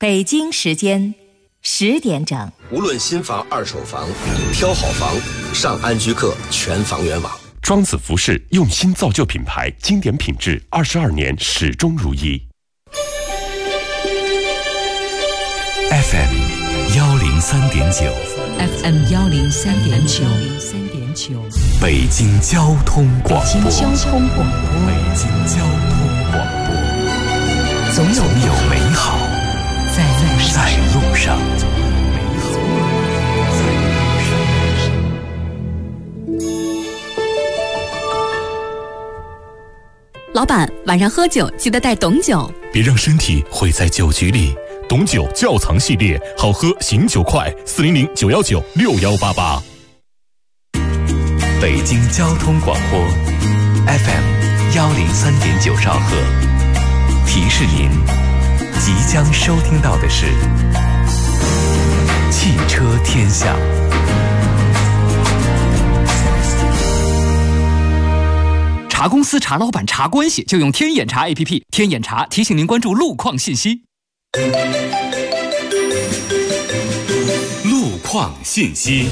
北京时间10点整。 无论新房、二手房，挑好房，上安居客全房源网。 庄子服饰用心造就品牌，经典品质22年始终如一。 FM 103.9 FM 103.9 北京交通广播。 北京交通广播。 北京交通广播。总有美好在路上。 老板，晚上喝酒记得带董酒， 别让身体毁在酒局里。董酒窖藏系列，好喝醒酒快，400-919-6188。 北京交通广播 FM 103.9兆赫，提示您即将收听到的是汽车天下。 查公司、查老板、查关系，就用天眼查 APP。天眼查提醒您关注路况信息。 路况信息。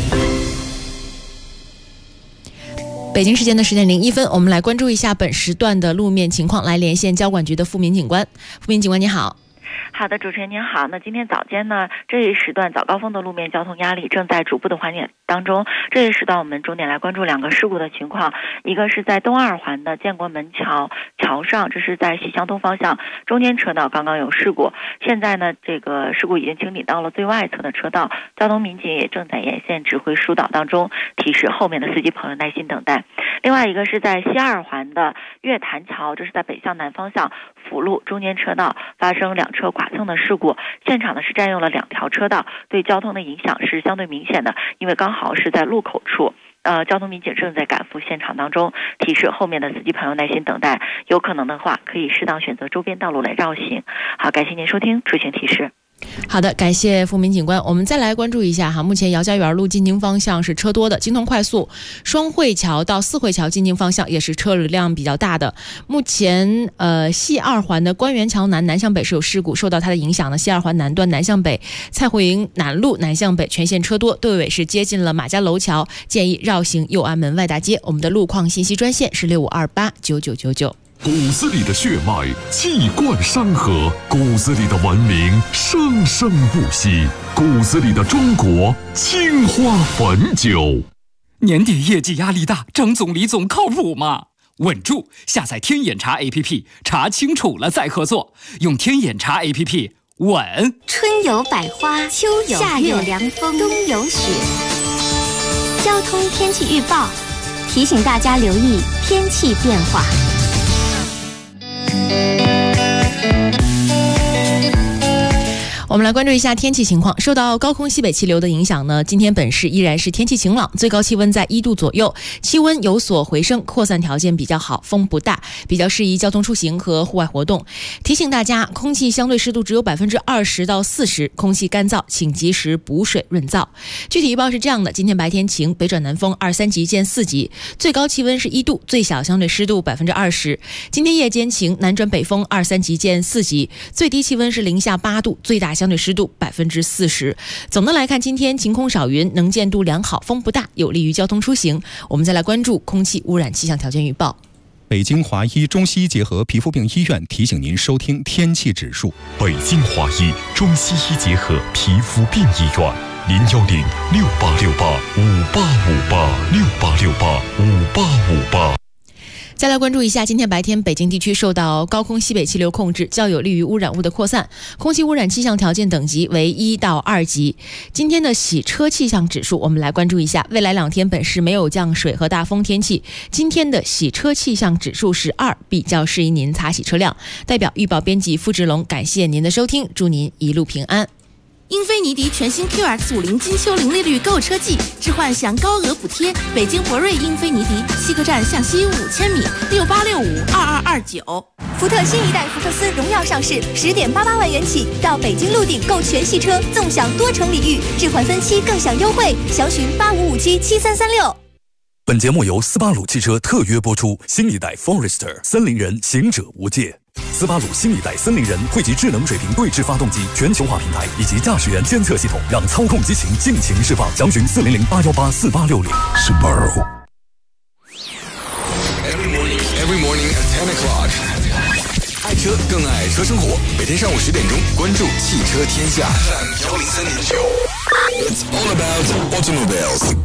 北京时间的10点01分，我们来关注一下本时段的路面情况，来连线交管局的付明警官。付明警官，你好。 好的，主持人您好。那今天早间呢，这一时段早高峰的路面交通压力正在逐步的缓解当中。这一时段我们重点来关注2个事故的情况，一个是在东二环的建国门桥上，这是在西向东方向中间车道刚刚有事故，现在呢这个事故已经清理到了最外侧的车道，交通民警也正在沿线指挥疏导当中，提示后面的司机朋友耐心等待。另外一个是在西二环的月坛桥，这是在北向南方向辅路中间车道发生2车剐蹭的事故，现场呢是占用了2条车道，对交通的影响是相对明显的，因为刚好是在路口处。交通民警正在赶赴现场当中，提示后面的司机朋友耐心等待，有可能的话可以适当选择周边道路来绕行。好，感谢您收听出行提示。 好的，感谢付明警官。我们再来关注一下目前姚家园路进京方向是车多的，京通快速双汇桥到四惠桥进京方向也是车流量比较大的。目前西二环的官园桥南向北是有事故，受到它的影响呢，西二环南段南向北蔡慧营南路南向北全线车多，队尾是接近了马家楼桥，建议绕行右安门外大街。我们的路况信息专线是65289999。 骨子里的血脉气贯山河，骨子里的文明生生不息，骨子里的中国青花汾酒。 年底业绩压力大，张总李总靠谱吗？稳住，下载天眼查 APP， 查清楚了再合作，用天眼查 APP 稳。 春有百花，秋有夏有凉风，冬有雪。交通天气预报提醒大家留意天气变化。 我们来关注一下天气情况。受到高空西北气流的影响呢，今天本市依然是天气晴朗，最高气温在1度左右，气温有所回升，扩散条件比较好，风不大，比较适宜交通出行和户外活动。提醒大家，空气相对湿度只有20%到40%，空气干燥，请及时补水润燥。具体预报是这样的：今天白天晴，北转南风2、3级见4级，最高气温是1度，最小相对湿度20%。今天夜间晴，南转北风2、3级见4级，最低气温是零下8度，最大相对湿度40%。总的来看，今天晴空少云，能见度良好，风不大，有利于交通出行。我们再来关注空气污染气象条件预报。 北京华医中西医结合皮肤病医院提醒您收听天气指数。 北京华医中西医结合皮肤病医院，010-6868-5858，6868-5858。 再来关注一下，今天白天北京地区受到高空西北气流控制，较有利于污染物的扩散，空气污染气象条件等级为1到2级。今天的洗车气象指数，我们来关注一下，未来2天本市没有降水和大风天气，今天的洗车气象指数是2，比较适宜您擦洗车辆。代表预报编辑付志龙，感谢您的收听，祝您一路平安。 英菲尼迪全新 QX50金秋零利率购车季，置换享高额补贴。北京博瑞英菲尼迪西客站向西5000米，68652229。 福特新一代福克斯荣耀上市，10.88万元起，到北京陆鼎购全系车，纵享多重礼遇，置换分期更享优惠，详询85577336。 本节目由斯巴鲁汽车特约播出，新一代 Forester 森林人行者无界。 斯巴鲁新一代森林人汇集智能水平对置发动机、全球化平台以及驾驶员监测系统，让操控激情尽情释放。详询400-818-4860。Subaru。 Every morning at 10 o'clock。爱车更爱车生活，每天上午10点钟，关注汽车天下103.9。It's all about automobiles。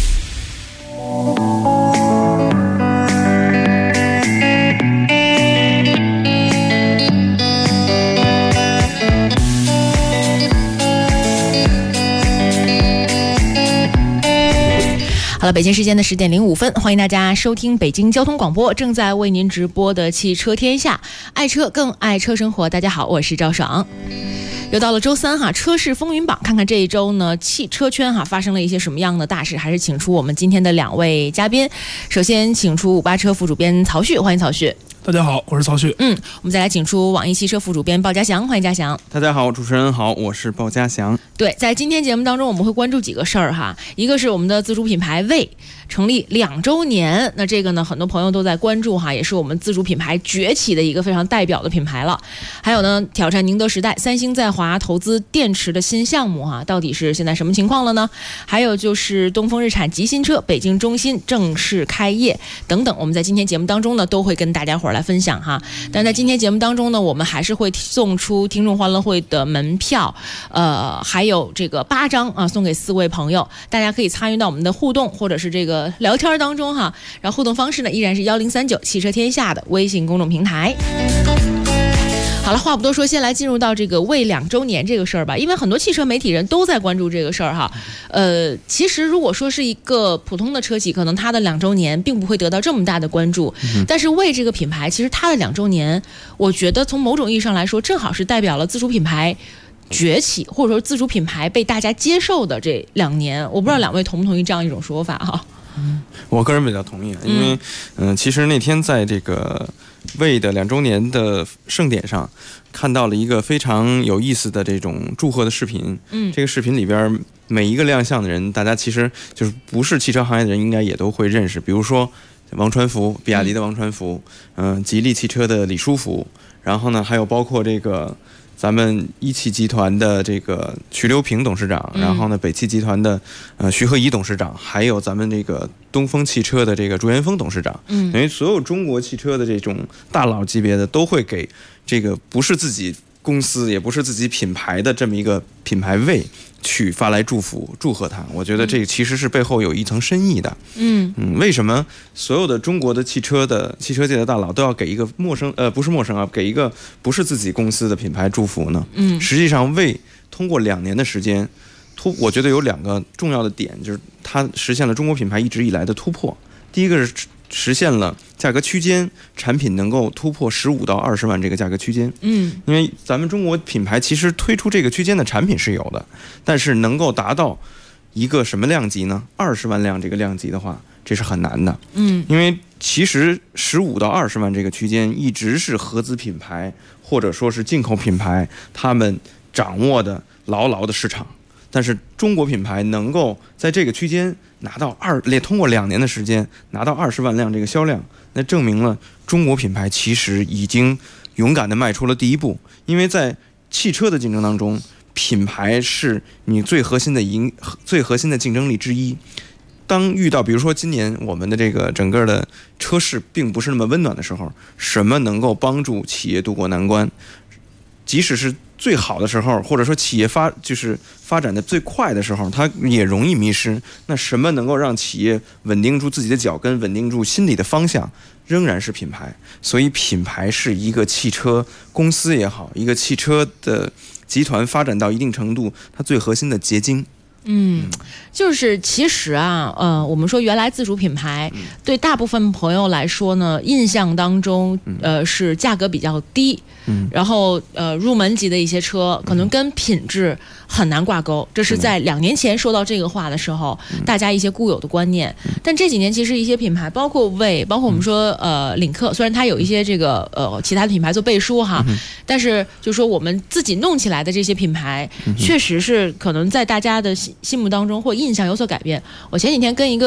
好了，北京时间的10点05分，欢迎大家收听北京交通广播正在为您直播的汽车天下，爱车更爱车生活。大家好，我是赵爽。又到了周三哈，车市风云榜，看看这一周呢，汽车圈哈发生了一些什么样的大事？还是请出我们今天的2位嘉宾。首先请出58车副主编曹旭，欢迎曹旭。 大家好，我是曹旭。 我们再来请出网易汽车副主编鲍家祥，欢迎家祥。 大家好，主持人好，我是鲍家祥。 对，在今天节目当中，我们会关注几个事儿哈，一个是我们的自主品牌魏成立2周年，那这个呢，很多朋友都在关注哈，也是我们自主品牌崛起的一个非常代表的品牌了。还有呢，挑战宁德时代，三星在华投资电池的新项目哈，到底是现在什么情况了呢？还有就是东风日产极新车北京中心正式开业等等，我们在今天节目当中呢，都会跟大家伙儿来分享哈。但在今天节目当中呢，我们还是会送出听众欢乐会的门票，还有这个8张啊，送给4位朋友，大家可以参与到我们的互动或者是这个聊天当中哈。然后互动方式呢，依然是1039汽车天下的微信公众平台。好了，话不多说，先来进入到这个魏2周年这个事儿吧，因为很多汽车媒体人都在关注这个事儿哈。其实如果说是一个普通的车企，可能它的2周年并不会得到这么大的关注，但是魏这个品牌，其实它的2周年，我觉得从某种意义上来说，正好是代表了自主品牌崛起，或者说自主品牌被大家接受的这2年。我不知道2位同不同意这样一种说法哈？ 我个人比较同意，因为其实那天在这个魏的2周年的盛典上，看到了一个非常有意思的这种祝贺的视频。这个视频里边每一个亮相的人，大家其实就是不是汽车行业的人，应该也都会认识。比如说王传福，比亚迪的王传福，吉利汽车的李书福，然后呢还有包括这个咱们一汽集团的这个瞿留平董事长，然后呢北汽集团的徐鹤仪董事长，还有咱们这个东风汽车的这个朱元峰董事长，等于所有中国汽车的这种大佬级别的都会给这个不是自己公司也不是自己品牌的这么一个品牌魏去发来祝福祝贺他。我觉得这个其实是背后有一层深意的。为什么所有的中国的汽车界的大佬都要给一个不是陌生啊，给一个不是自己公司的品牌祝福呢？实际上魏通过2年的时间我觉得有2个重要的点，就是它实现了中国品牌一直以来的突破。第一个是实现了价格区间，产品能够突破15到20万这个价格区间。因为咱们中国品牌其实推出这个区间的产品是有的，但是能够达到一个什么量级呢？20万辆这个量级的话，这是很难的。因为其实15到20万这个区间一直是合资品牌或者说是进口品牌他们掌握的牢牢的市场。但是中国品牌能够在这个区间拿到通过2年的时间拿到20万辆这个销量，那证明了中国品牌其实已经勇敢地迈出了第一步。因为在汽车的竞争当中，品牌是你最核心的竞争力之一。当遇到比如说今年我们的这个整个的车市并不是那么温暖的时候，什么能够帮助企业渡过难关？即使是最好的时候，或者说企业发展的最快的时候，它也容易迷失。那什么能够让企业稳定住自己的脚跟，稳定住心理的方向，仍然是品牌。所以品牌是一个汽车公司也好，一个汽车的集团发展到一定程度，它最核心的结晶。 就是其实啊，我们说原来自主品牌对大部分朋友来说呢，印象当中是价格比较低，然后入门级的一些车可能跟品质很难挂钩，这是在2年前说到这个话的时候，大家一些固有的观念。但这几年其实一些品牌，包括魏，包括我们说领克，虽然它有一些这个其他的品牌做背书哈，但是就说我们自己弄起来的这些品牌，确实是可能在大家的心目当中或印象有所改变。我前几天跟一个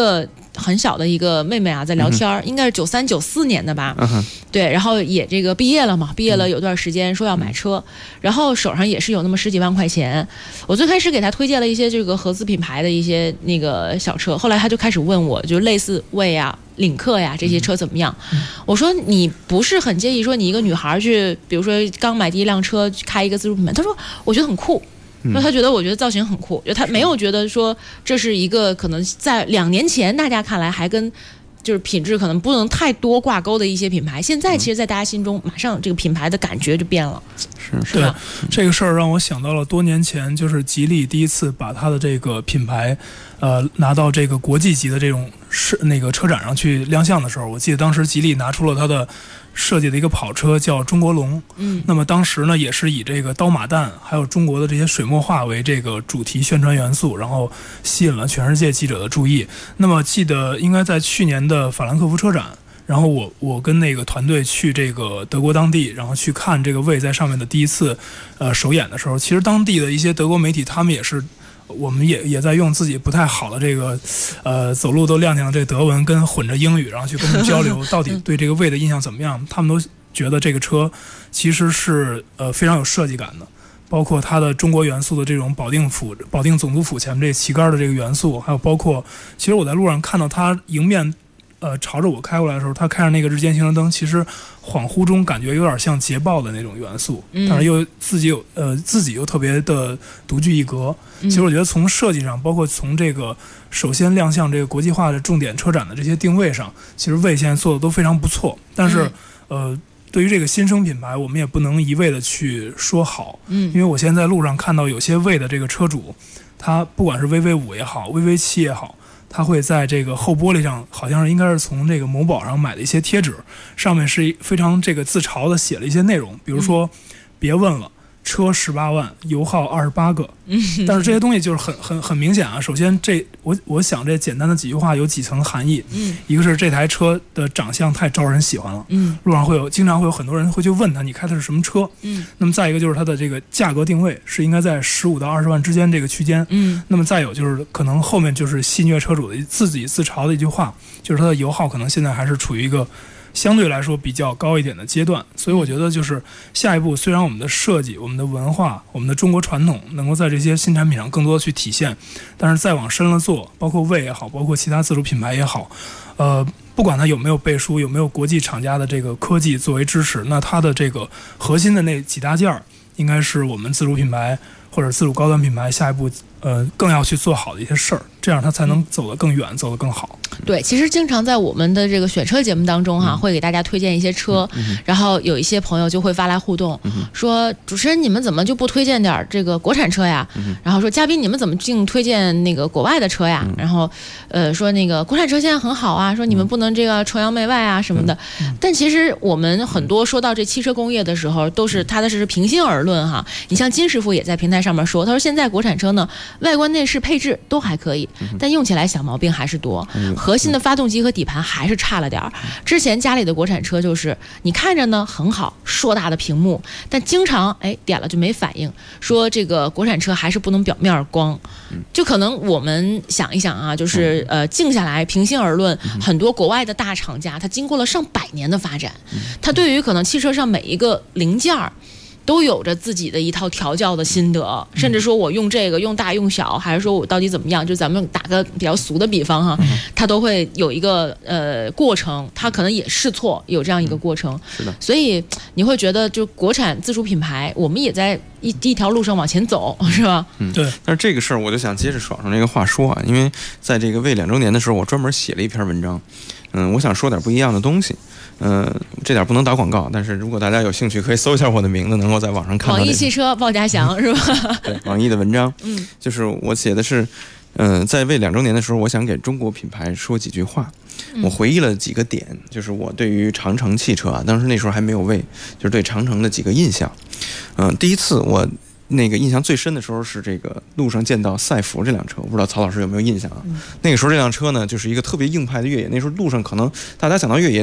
很小的一个妹妹啊，在聊天，应该是93、94年的吧。对，然后也这个毕业了嘛，毕业了有段时间说要买车，然后手上也是有那么10几万块钱。我最开始给她推荐了一些这个合资品牌的一些那个小车，后来她就开始问我，就类似魏啊、领克呀这些车怎么样？我说你不是很介意说你一个女孩去，比如说刚买第一辆车开一个自主品牌？她说我觉得很酷。说他觉得，我觉得造型很酷，就他没有觉得说这是一个可能在2年前大家看来还跟就是品质可能不能太多挂钩的一些品牌，现在其实在大家心中马上这个品牌的感觉就变了。 是吧？这个事儿让我想到了多年前，就是吉利第一次把它的这个品牌拿到这个国际级的这种那个车展上去亮相的时候，我记得当时吉利拿出了它的设计的一个跑车叫中国龙。那么当时呢也是以这个刀马旦还有中国的这些水墨画为这个主题宣传元素，然后吸引了全世界记者的注意。那么记得应该在去年的法兰克福车展，然后我跟那个团队去这个德国当地，然后去看这个魏在上面的第一次首演的时候，其实当地的一些德国媒体他们也是，我们也在用自己不太好的这个走路都踉跄的这个德文跟混着英语，然后去跟他们交流到底对这个魏的印象怎么样。他们都觉得这个车其实是非常有设计感的，包括它的中国元素的这种保定总督府前面这旗杆的这个元素，还有包括其实我在路上看到它迎面朝着我开过来的时候，他开着那个日间行车灯，其实恍惚中感觉有点像捷豹的那种元素，但是又自己又特别的独具一格。其实我觉得从设计上，包括从这个首先亮相这个国际化的重点车展的这些定位上，其实魏现在做的都非常不错。但是对于这个新生品牌，我们也不能一味的去说好，因为我现在在路上看到有些魏的这个车主，他不管是 VV5 也好 VV7 也好，他会在这个后玻璃上，好像是应该是从这个某宝上买的一些贴纸，上面是非常这个自嘲的写了一些内容，比如说别问了，车18万，油耗28个。但是这些东西就是很明显啊。首先我想这简单的几句话有几层含义。一个是这台车的长相太招人喜欢了。路上经常会有很多人会去问他你开的是什么车。那么再一个就是它的这个价格定位是应该在15到20万之间这个区间。那么再有就是可能后面就是戏谑车主的自己自嘲的一句话，就是它的油耗可能现在还是处于一个相对来说比较高一点的阶段。所以我觉得就是下一步，虽然我们的设计、我们的文化、我们的中国传统能够在这些新产品上更多的去体现，但是再往深了做，包括魏也好，包括其他自主品牌也好，不管它有没有背书，有没有国际厂家的这个科技作为支持，那它的这个核心的那几大件儿，应该是我们自主品牌或者自主高端品牌下一步更要去做好的一些事儿，这样它才能走得更远，走得更好。 对，其实经常在我们的这个选车节目当中会给大家推荐一些车，然后有一些朋友就会发来互动，说主持人你们怎么就不推荐点这个国产车呀？然后说嘉宾你们怎么净推荐那个国外的车呀？然后说那个国产车现在很好啊，说你们不能这个崇洋媚外啊什么的。但其实我们很多说到这汽车工业的时候，都是踏踏实实平心而论哈。你像金师傅也在平台上面说，他说现在国产车呢，外观内饰配置都还可以，但用起来小毛病还是多，核心的发动机和底盘还是差了点儿。之前家里的国产车就是你看着呢很好，硕大的屏幕，但经常点了就没反应，说这个国产车还是不能表面光。就可能我们想一想啊，就是静下来平心而论，很多国外的大厂家，它经过了上百年的发展，它对于可能汽车上每一个零件儿都有着自己的一套调教的心得，甚至说我用这个用大用小，还是说我到底怎么样，就咱们打个比较俗的比方哈，它都会有一个过程，它可能也试错，有这样一个过程。 是的， 所以你会觉得就国产自主品牌，我们也在一条路上往前走，是吧？ 对。但是这个事儿我就想接着爽上这个话说啊，因为在这个魏2周年的时候，我专门写了一篇文章，我想说点不一样的东西。这点不能打广告，但是如果大家有兴趣，可以搜一下我的名字，能够在网上看到。 网易汽车鲍家祥是吧？ 对，网易的文章，就是我写的是，在魏2周年的时候，我想给中国品牌说几句话。我回忆了几个点，就是我对于长城汽车啊，当时那时候还没有魏，就是对长城的几个印象。第一次我那个印象最深的时候是这个路上见到赛弗这辆车，我不知道曹老师有没有印象啊？那个时候这辆车呢，就是一个特别硬派的越野。那时候路上可能大家想到越野，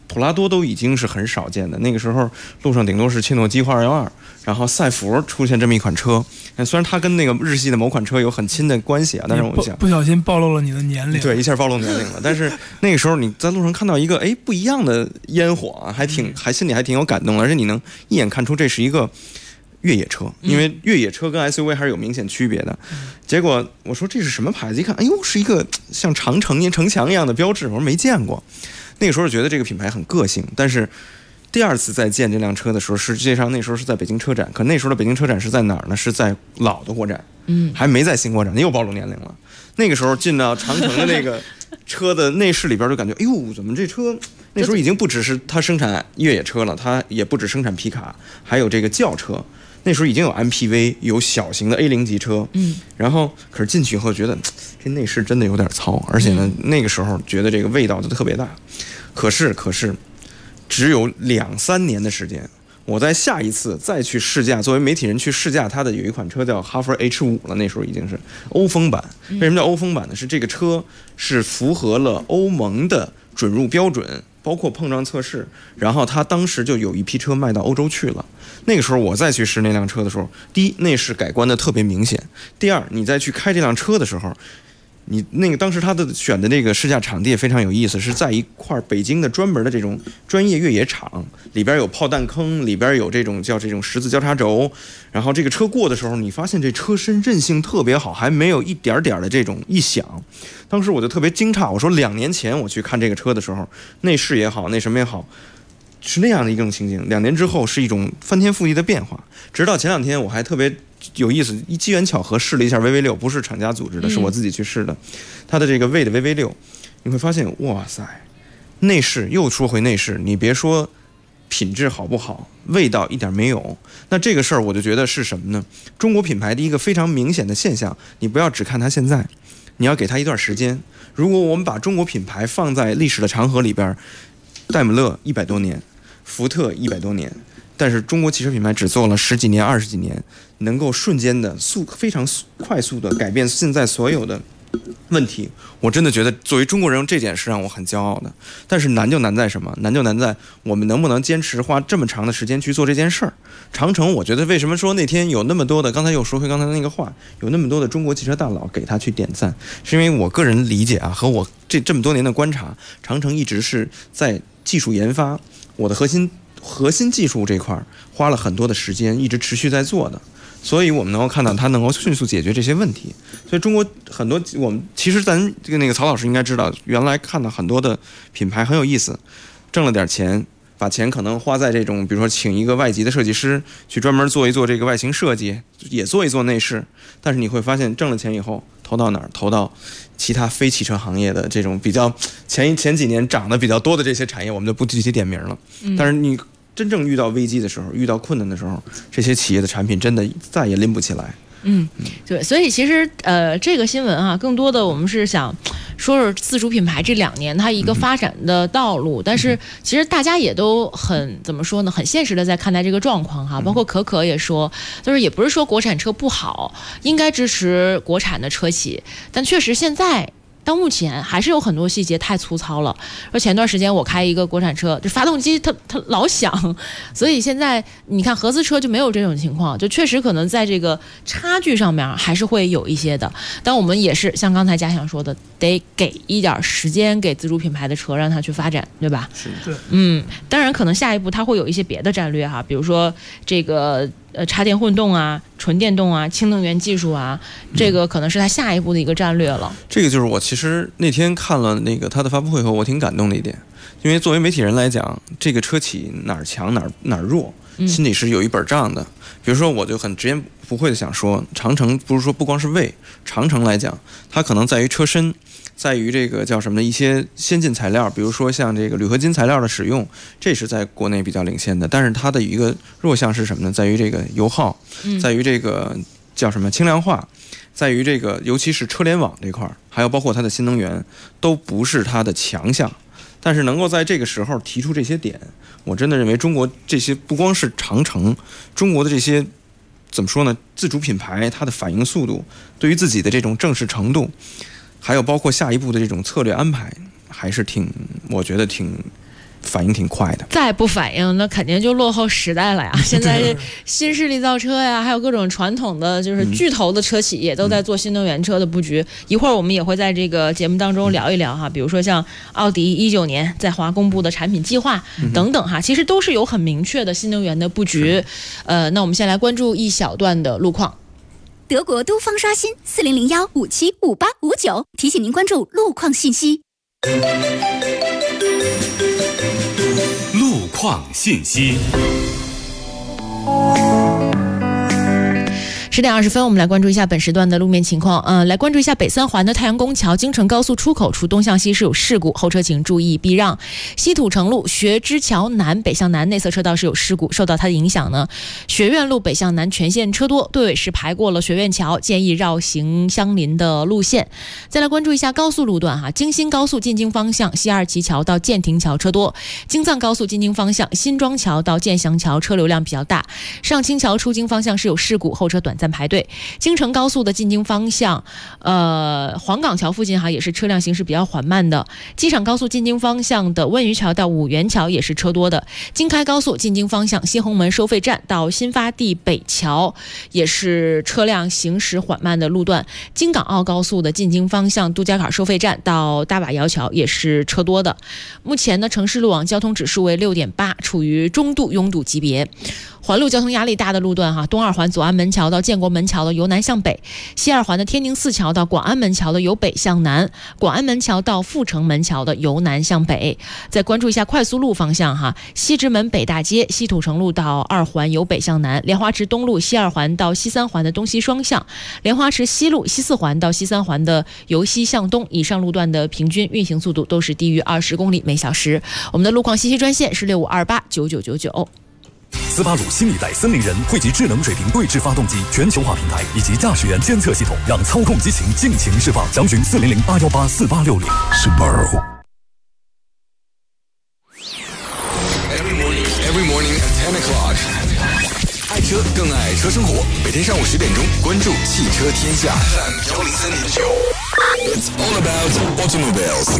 普拉多都已经是很少见的，那个时候路上顶多是切诺基或212，然后赛弗出现这么一款车，虽然它跟那个日系的某款车有很亲的关系啊，但是我想不小心暴露了你的年龄， 对，一下暴露年龄了。但是那个时候你在路上看到一个不一样的烟火啊，还心里还挺有感动的，而且你能一眼看出这是一个越野车，因为越野车跟 SUV 还是有明显区别的。结果我说这是什么牌子？一看，哎呦，是一个像长城城墙一样的标志，我说没见过。那个时候觉得这个品牌很个性，但是第二次再见这辆车的时候，实际上那时候是在北京车展，可那时候的北京车展是在哪儿呢？是在老的国展，还没在新国展，又暴露年龄了。那个时候进到长城的那个车的内饰里边，就感觉，哎呦，怎么这车那时候已经不只是它生产越野车了，它也不止生产皮卡，还有这个轿车。那时候已经有 MPV， 有小型的 A0 级车，然后可是进去以后觉得这内饰真的有点糙，而且呢，那个时候觉得这个味道就特别大。可是只有2-3年的时间，我在下一次再去试驾，作为媒体人去试驾它的有一款车叫哈弗 H5 了，那时候已经是欧风版。为什么叫欧风版呢？是这个车是符合了欧盟的准入标准，包括碰撞测试，然后它当时就有一批车卖到欧洲去了。那个时候我再去试那辆车的时候，第一，内饰改观的特别明显；第二，你再去开这辆车的时候，你那个当时他的选的那个试驾场地也非常有意思，是在一块北京的专门的这种专业越野场，里边有炮弹坑，里边有这种十字交叉轴，然后这个车过的时候，你发现这车身韧性特别好，还没有一点点的这种异响。当时我就特别惊诧，我说2年前我去看这个车的时候，内饰也好，那什么也好，是那样的一种情景。2年之后是一种翻天覆地的变化。直到前2天我还特别有意思，一机缘巧合试了一下 VV6， 不是厂家组织的，是我自己去试的。它的这个魏的 VV6， 你会发现，哇塞，内饰又说回内饰，你别说品质好不好，味道一点没有。那这个事儿我就觉得是什么呢？中国品牌的一个非常明显的现象，你不要只看它现在，你要给它一段时间。如果我们把中国品牌放在历史的长河里边，戴姆勒100多年，福特100多年，但是中国汽车品牌只做了10几年、20几年，能够瞬间的非常快速的改变现在所有的问题，我真的觉得作为中国人这点是让我很骄傲的。但是难就难在什么？难就难在我们能不能坚持花这么长的时间去做这件事儿。长城，我觉得为什么说那天有那么多的，刚才又说回刚才那个话，有那么多的中国汽车大佬给他去点赞，是因为我个人理解啊，和我这么多年的观察，长城一直是在技术研发，我的核心技术这块花了很多的时间，一直持续在做的。所以我们能够看到它能够迅速解决这些问题。所以中国很多，我们其实咱这个那个曹老师应该知道，原来看到很多的品牌很有意思，挣了点钱，把钱可能花在这种，比如说请一个外籍的设计师去专门做一做这个外形设计，也做一做内饰。但是你会发现，挣了钱以后投到哪儿？投到其他非汽车行业的这种比较前几年涨得比较多的这些产业，我们就不具体点名了。但是你真正遇到危机的时候，遇到困难的时候，这些企业的产品真的再也拎不起来。 对，所以其实这个新闻啊，更多的我们是想说自主品牌这2年它一个发展的道路，但是其实大家也都很怎么说呢，很现实的在看待这个状况哈。包括可也说，就是也不是说国产车不好，应该支持国产的车企，但确实现在到目前还是有很多细节太粗糙了。而前段时间我开一个国产车，就发动机它老响，所以现在你看合资车就没有这种情况，就确实可能在这个差距上面还是会有一些的。但我们也是像刚才嘉祥说的，得给一点时间给自主品牌的车，让它去发展，对吧？ 是，对。 当然可能下一步它会有一些别的战略哈，比如说这个插电混动啊、纯电动啊、氢能源技术啊，这个可能是它下一步的一个战略了。 这个就是我其实那天看了那个他的发布会后，我挺感动的一点，因为作为媒体人来讲，这个车企哪儿强哪儿弱，心里是有一本账的。比如说，我就很直言不讳的想说，长城不是说不光是魏，长城来讲，它可能在于车身，在于这个叫什么的一些先进材料，比如说像这个铝合金材料的使用，这是在国内比较领先的。但是它的一个弱项是什么呢？在于这个油耗，在于这个叫什么轻量化，在于这个尤其是车联网这块，还有包括它的新能源，都不是它的强项。但是能够在这个时候提出这些点，我真的认为中国这些不光是长城，中国的这些怎么说呢？自主品牌它的反应速度，对于自己的这种正式程度，还有包括下一步的这种策略安排，还是我觉得挺反应挺快的。 再不反应，那肯定就落后时代了呀。现在新势力造车呀，还有各种传统的就是巨头的车企也都在做新能源车的布局。一会儿我们也会在这个节目当中聊一聊哈，比如说像奥迪19年在华公布的产品计划等等哈，其实都是有很明确的新能源的布局。那我们先来关注一小段的路况。 德国都方刷新4001575859，提醒您关注路况信息。 路况信息。 10点20分，我们来关注一下本时段的路面情况。来关注一下北三环的太阳宫桥京承高速出口处东向西是有事故，后车请注意避让。西土城路学知桥南北向南内侧车道是有事故，受到它的影响呢，学院路北向南全线车多，队尾是排过了学院桥，建议绕行相邻的路线。再来关注一下高速路段哈，京新高速进京方向西二旗桥到建亭桥车多，京藏高速进京方向新庄桥到建祥桥车流量比较大，上清桥出京方向是有事故，后车短暂排队。京承高速的进京方向黄岗桥附近也是车辆行驶比较缓慢的，机场高速进京方向的温榆桥到五原桥也是车多的，京开高速进京方向新鸿门收费站到新发地北桥也是车辆行驶缓慢的路段，京港澳高速的进京方向杜家坎收费站到大把窑桥也是车多的。目前呢，城市路网交通指数为6.8，处于中度拥堵级别。环路交通压力大的路段东二环左安门桥到建国门桥的由南向北，西二环的天宁寺桥到广安门桥的由北向南，广安门桥到阜成门桥的由南向北。再关注一下快速路方向西直门北大街西土城路到二环由北向南，莲花池东路西二环到西三环的东西双向，莲花池西路西四环到西三环的由西向东，以上路段的平均运行速度都是低于20公里每小时。我们的路况信息专线是65289999。 斯巴鲁新一代森林人汇集智能水平对置发动机、全球化平台以及驾驶员监测系统，让操控激情尽情释放。详询4008184860。Subaru。 Every morning at 10 o'clock。爱车更爱车生活，每天上午10点钟，关注汽车天下103.9。It's all about automobiles。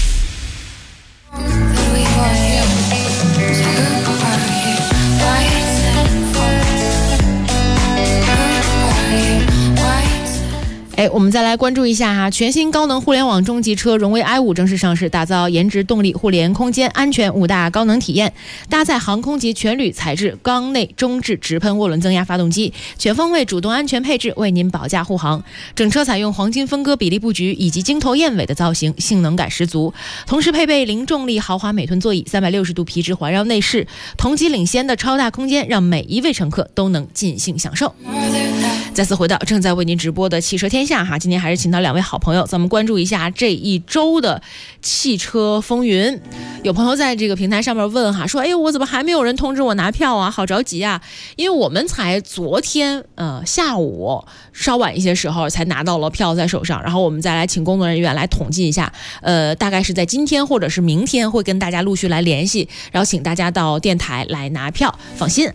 我们再来关注一下全新高能互联网中级车荣威 i5 正式上市，打造颜值、动力、互联、空间、安全5大高能体验，搭载航空级全铝材质缸内中置直喷涡轮增压发动机，全方位主动安全配置，为您保驾护航。整车采用黄金分割比例布局以及鲸头燕尾的造型，性能感十足。同时配备零重力豪华美臀座椅，360度皮质环绕内饰，同级领先的超大空间，让每一位乘客都能尽兴享受。再次回到正在为您直播的汽车天下今天还是请到2位好朋友，咱们关注一下这一周的汽车风云。有朋友在这个平台上面问说我怎么还没有人通知我拿票啊，好着急啊。因为我们才昨天下午稍晚一些时候才拿到了票在手上，然后我们再来请工作人员来统计一下，大概是在今天或者是明天会跟大家陆续来联系，然后请大家到电台来拿票，放心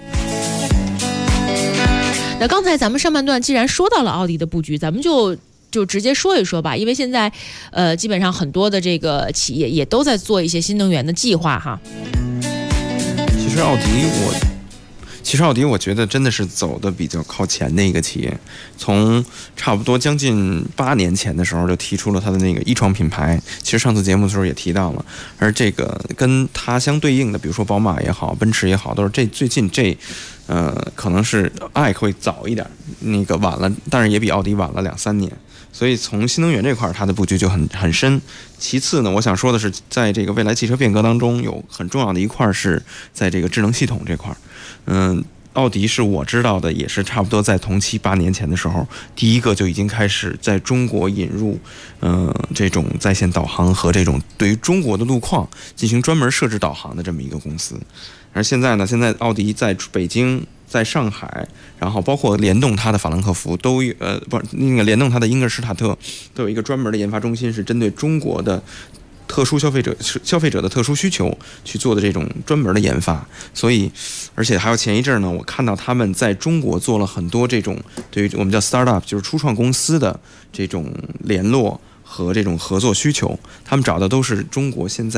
那刚才咱们上半段既然说到了奥迪的布局，咱们就直接说一说吧，因为现在基本上很多的这个企业也都在做一些新能源的计划其实奥迪我觉得真的是走的比较靠前的一个企业，从差不多将近8年前的时候就提出了它的那个一创品牌，其实上次节目的时候也提到了，而这个跟它相对应的，比如说宝马也好，奔驰也好，都是最近可能是爱会早一点，那个晚了，但是也比奥迪晚了2-3年。所以从新能源这块它的布局就很深。其次呢，我想说的是，在这个未来汽车变革当中，有很重要的一块是在这个智能系统这块。奥迪是我知道的，也是差不多在同期8年前的时候，第一个就已经开始在中国引入这种在线导航和这种对于中国的路况进行专门设置导航的这么一个公司。而现在奥迪在北京、在上海，然后包括联动它的法兰克福都联动它的英格施塔特都有一个专门的研发中心，是针对中国的特殊消费者的特殊需求去做的这种专门的研发。所以而且还有前一阵呢，我看到他们在中国做了很多这种对于我们叫 startup 就是初创公司的这种联络和这种合作需求，他们找的都是中国现在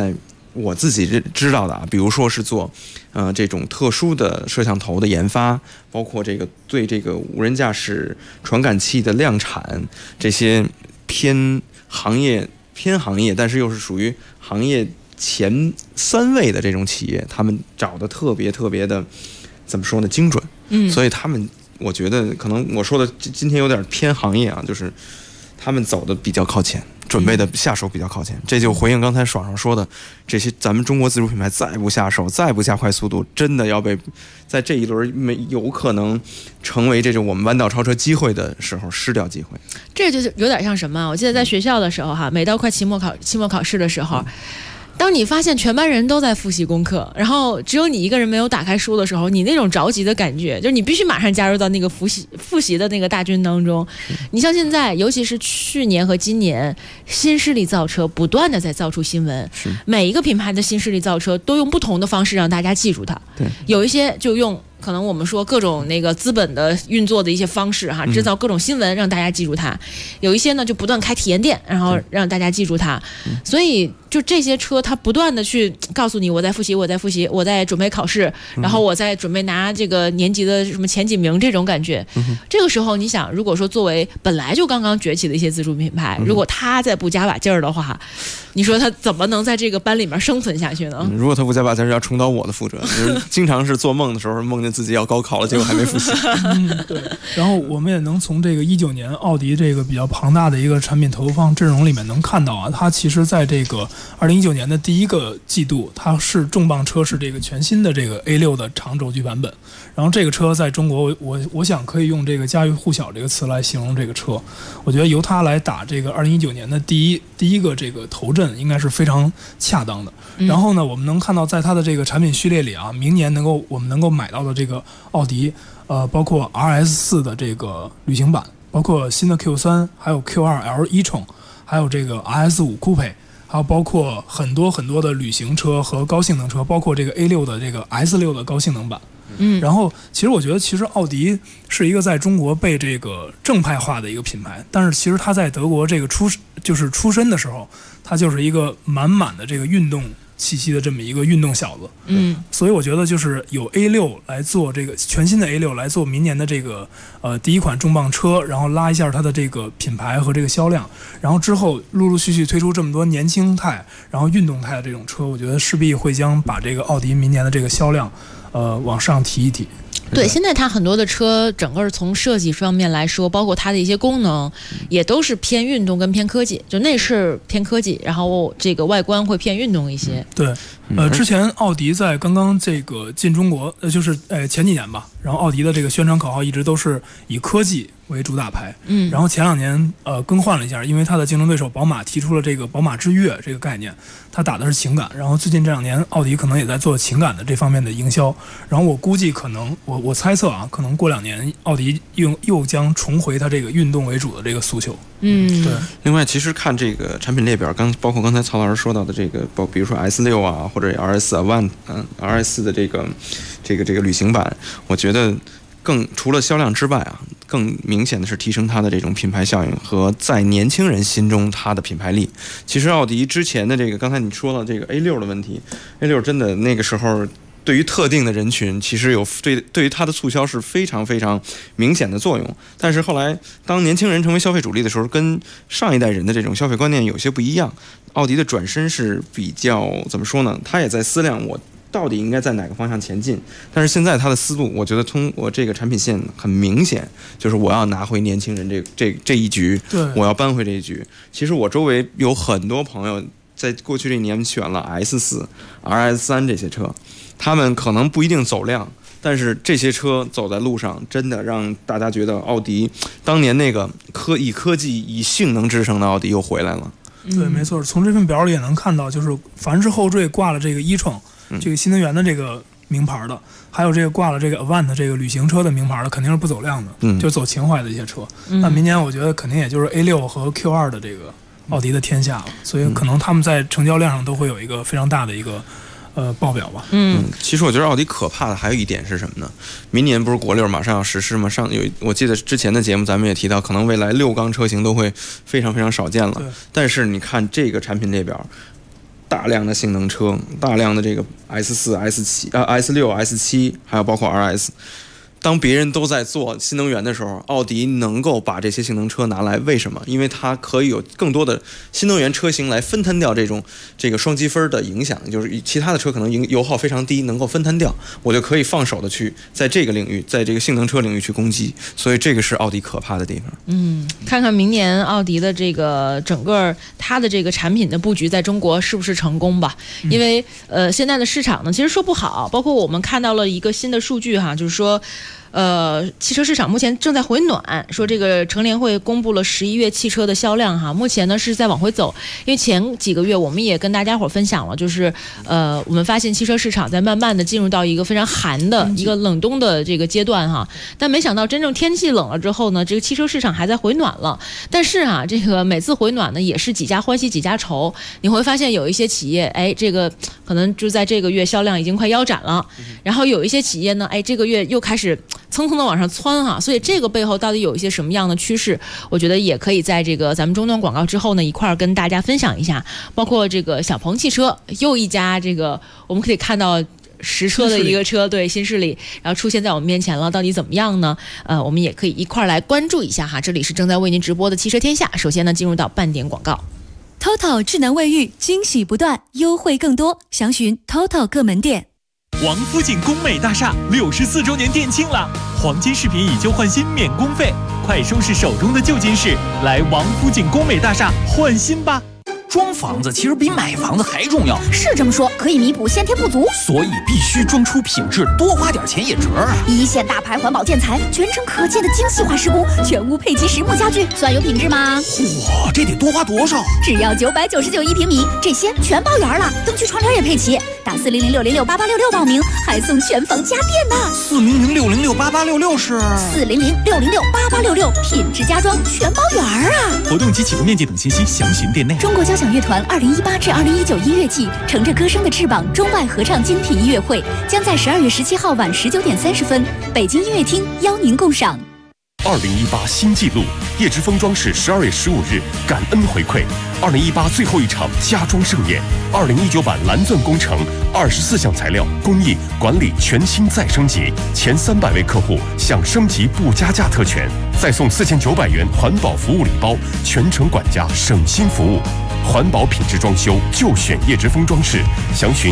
我自己知道的啊，比如说是做这种特殊的摄像头的研发，包括这个对这个无人驾驶传感器的量产，这些偏行业，但是又是属于行业前3位的这种企业，他们找的特别的怎么说呢，精准。所以他们我觉得可能我说的今天有点偏行业啊，就是他们走的比较靠前，准备的下手比较靠前。这就回应刚才爽爽说的，这些咱们中国自主品牌再不下手，再不加快速度，真的要被在这一轮有可能成为这种我们弯道超车机会的时候失掉机会。 这就是有点像什么？我记得在学校的时候哈，每到快期末考试的时候。当你发现全班人都在复习功课，然后只有你一个人没有打开书的时候，你那种着急的感觉，就是你必须马上加入到那个复习的那个大军当中。你像现在，尤其是去年和今年，新势力造车不断的在造出新闻，每一个品牌的新势力造车都用不同的方式让大家记住它。有一些就用可能我们说各种那个资本的运作的一些方式哈，制造各种新闻让大家记住它。有一些呢就不断开体验店，然后让大家记住它。所以就这些车，它不断的去告诉你我在复习，我在准备考试，然后我在准备拿这个年级的什么前几名这种感觉。这个时候你想，如果说作为本来就刚刚崛起的一些自主品牌，如果他再不加把劲儿的话，你说他怎么能在这个班里面生存下去呢？ 如果他不加把劲儿，要重蹈我的覆辙。就是经常是做梦的时候梦见自己要高考了，结果还没复习。 对。然后我们也能从这个19年奥迪这个比较庞大的一个产品投放阵容里面能看到啊，它其实在这个2019年的第一个季度，它是重磅车是这个全新的这个 A6 的长轴距版本。然后这个车在中国，我想可以用这个家喻户晓这个词来形容这个车。我觉得由它来打这个2019年的第一个这个头阵，应该是非常恰当的。然后呢，我们能看到在它的这个产品序列里啊，明年我们能够买到的这个奥迪，包括 RS4 的这个旅行版，包括新的 Q3，还有 Q2L e-tron， 还有这个 RS5 Coupe， 还有包括很多的旅行车和高性能车，包括这个 A6 的这个 S6 的高性能版。然后其实我觉得，其实奥迪是一个在中国被这个正派化的一个品牌，但是其实它在德国这个出身的时候，它就是一个满满的这个运动气息的这么一个运动小子。所以我觉得就是有 A6 来做这个全新的 A6 来做明年的这个第一款重磅车，然后拉一下它的这个品牌和这个销量，然后之后陆陆续续推出这么多年轻态然后运动态的这种车，我觉得势必会将把这个奥迪明年的这个销量往上提一提。 对，现在它很多的车，整个从设计方面来说，包括它的一些功能，也都是偏运动跟偏科技，就内饰偏科技，然后这个外观会偏运动一些。 对，之前奥迪在刚刚这个进中国，就是前几年吧，然后奥迪的这个宣传口号一直都是以科技为主打牌。然后前2年更换了一下，因为它的竞争对手宝马提出了这个宝马之悦这个概念，它打的是情感。然后最近这2年，奥迪可能也在做情感的这方面的营销。然后我估计可能我猜测啊，可能过2年，奥迪又将重回它这个运动为主的这个诉求。对。 另外，其实看这个产品列表，包括刚才曹老师说到的这个，比如说 S6 啊，或者 RS Avant、RS 的这个旅行版，我觉得除了销量之外啊，更明显的是提升它的这种品牌效应和在年轻人心中它的品牌力。其实奥迪之前的这个，刚才你说了这个 A6 的问题 ，A6 真的那个时候对于特定的人群，其实对于它的促销是非常非常明显的作用。但是后来，当年轻人成为消费主力的时候，跟上一代人的这种消费观念有些不一样。奥迪的转身是比较怎么说呢？他也在思量我到底应该在哪个方向前进。但是现在他的思路，我觉得通过这个产品线很明显，就是我要拿回年轻人这一局，我要扳回这一局。其实我周围有很多朋友在过去这一年选了 S4、RS3 这些车。他们可能不一定走量，但是这些车走在路上，真的让大家觉得奥迪当年那个以科技以性能制胜的奥迪又回来了。 对，没错，从这份表里也能看到，就是凡是后缀挂了这个e-tron这个新能源的这个名牌的，还有这个挂了这个 Avant 这个旅行车的名牌的，肯定是不走量的，就走情怀的一些车。那明年我觉得肯定也就是 A6 和 Q2 的这个奥迪的天下了，所以可能他们在成交量上都会有一个非常大的一个报表吧。 其实我觉得奥迪可怕的还有一点是什么呢？明年不是国6马上要实施吗？我记得之前的节目咱们也提到，可能未来6缸车型都会非常非常少见了。但是你看这个产品列表， 大量的性能车，大量的这个 S4、S7、S6、S7， 还有包括 RS。当别人都在做新能源的时候，奥迪能够把这些性能车拿来，为什么？因为它可以有更多的新能源车型来分摊掉这个双积分的影响，就是其他的车可能油耗非常低，能够分摊掉，我就可以放手的去在这个领域，在这个性能车领域去攻击，所以这个是奥迪可怕的地方。 看看明年奥迪的这个整个它的这个产品的布局在中国是不是成功吧？因为现在的市场呢，其实说不好，包括我们看到了一个新的数据哈，就是说。汽车市场目前正在回暖，说这个乘联会公布了11月汽车的销量哈，目前呢是在往回走，因为前几个月我们也跟大家伙分享了，就是我们发现汽车市场在慢慢的进入到一个非常寒的一个冷冬的这个阶段哈，但没想到真正天气冷了之后呢，这个汽车市场还在回暖了，但是啊，这个每次回暖呢也是几家欢喜几家愁，你会发现有一些企业，哎，这个可能就在这个月销量已经快腰斩了，然后有一些企业呢，哎，这个月又开始蹭蹭的往上窜哈，所以这个背后到底有一些什么样的趋势，我觉得也可以在这个咱们中段广告之后呢，一块儿跟大家分享一下。包括这个小鹏汽车又一家这个我们可以看到实车的一个车，对，新势力，然后出现在我们面前了，到底怎么样呢？我们也可以一块儿来关注一下哈。这里是正在为您直播的汽车天下，首先呢进入到半点广告。 TOTO 智能卫浴惊喜不断，优惠更多，详询 TOTO 各门店。 王府井工美大厦64周年店庆了，黄金饰品以旧换新免工费，快收拾手中的旧金饰，来王府井工美大厦换新吧。 装房子其实比买房子还重要， 是这么说，可以弥补先天不足， 所以必须装出品质，多花点钱也值啊！ 一线大牌环保建材，全程可见的精细化施工，全屋配齐实木家具，算有品质吗？ 哇，这得多花多少？ 只要9991平米，这些全包圆了，灯区窗帘也配齐，打40066068866报名，还送全房家电呢。 400668866是 40066068866，品质家装全包圆啊！ 活动及起步面积等信息详询店内。 中国交响乐团2018至2019音乐季乘着歌声的翅膀中外合唱精品音乐会将在12月17号晚19点30分北京音乐厅邀您共赏。 2018新纪录，叶之峰装饰12月15日感恩回馈2018最后一场家装盛宴，2019版蓝钻工程24项材料工艺管理全新再升级，前300位客户享升级不加价特权，再送4900元环保服务礼包，全程管家省心服务。环保品质装修就选叶之峰装饰，详询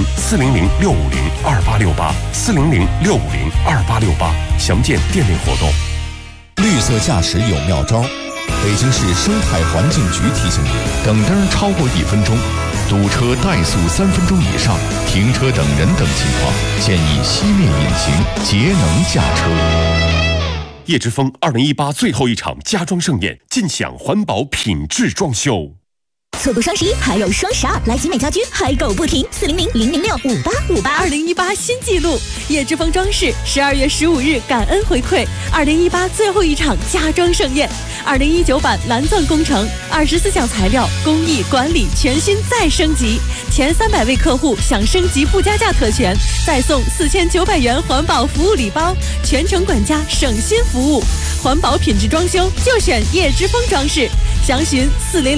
400-650-2868，400-650-2868，详见店内活动。 绿色驾驶有妙招，北京市生态环境局提醒您：等灯超过1分钟，堵车怠速3分钟以上，停车等人等情况，建议熄灭引擎，节能驾车。 叶之峰2018最后一场家装盛宴，尽享环保品质装修。 错过双11还有双12，来集美家居嗨购不停，400-006-5858。2018新纪录，叶之峰装饰12月15日感恩回馈2018最后一场家装盛宴，2019版蓝钻工程24项材料工艺管理全新再升级，前300位客户享升级不加价特权，再送4900元环保服务礼包，全程管家省心服务，环保品质装修就选叶之峰装饰，详询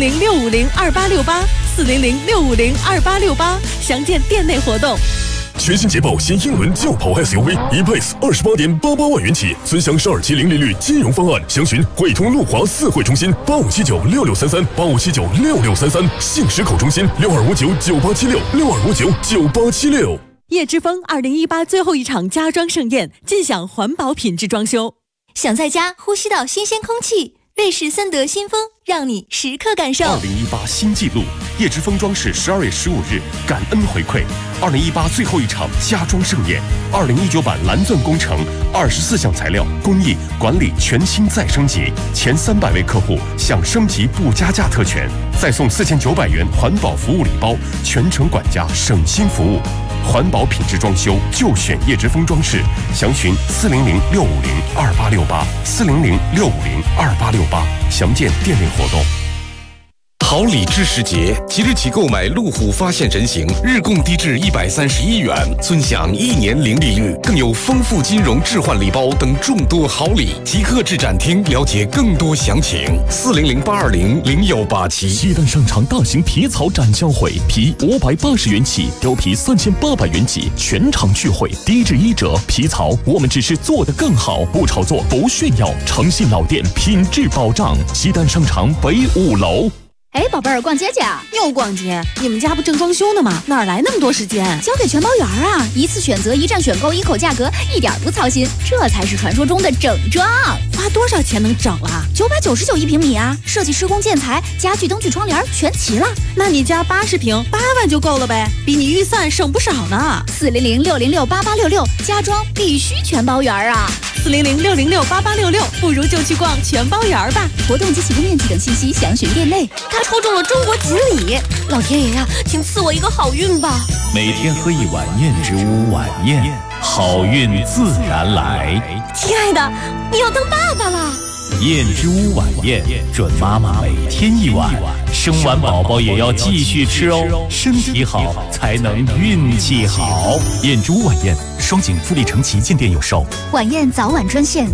400-650-2868，400-650-2868，详见店内活动。 全新捷豹新英伦轿跑 SUV E-Pace 28.88万元起，尊享12期零利率金融方案，详询汇通路华4汇中心85796633，85796633，信实口中心62599876，62599876。 叶之峰2018最后一场家装盛宴，尽享环保品质装修。想在家呼吸到新鲜空气，瑞士森德新风让你时刻感受。 2018新纪录，叶之峰装饰12月15日感恩回馈2018最后一场家装盛宴，2019版蓝钻工程24项材料工艺管理全新再升级，前300位客户享升级不加价特权，再送4900元环保服务礼包，全程管家省心服务。环保品质装修就选叶之峰装饰，详询400-650-2868，400-650-2868，详见店内活动。 好礼知时节，即日起购买路虎发现人形，日供低至131元，尊享1年零利率，更有丰富金融置换礼包等众多好礼。即刻至展厅了解更多详情。400-820-0187。 西单商场大型皮草展销会，皮580元起，貂皮3800元起，全场聚会，低至1折。皮草我们只是做得更好，不炒作，不炫耀，诚信老店，品质保障。西单商场北5楼。 哎，宝贝儿，逛街去啊？ 又逛街？你们家不正装修呢吗？哪来那么多时间？ 交给全包园啊！一次选择，一站选购，一口价格，一点不操心，这才是传说中的整装。 花多少钱能整了 ？999一平米啊！设计、施工、建材、家具、灯具、窗帘全齐了。 那你家80平8万就够了呗，比你预算省不少呢。 400-606-8866，家装必须全包园啊 ！400-606-8866，不如就去逛全包园吧。 活动及起步面积等信息详询店内。 他抽中了中国锦鲤，老天爷呀，请赐我一个好运吧！ 每天喝一碗燕之屋晚宴，好运自然来。 亲爱的，你要当爸爸了。 燕之屋晚宴，准妈妈每天一碗，生完宝宝也要继续吃哦，身体好才能运气好。燕之屋晚宴，双井富力城旗舰店有售。 晚宴早晚专线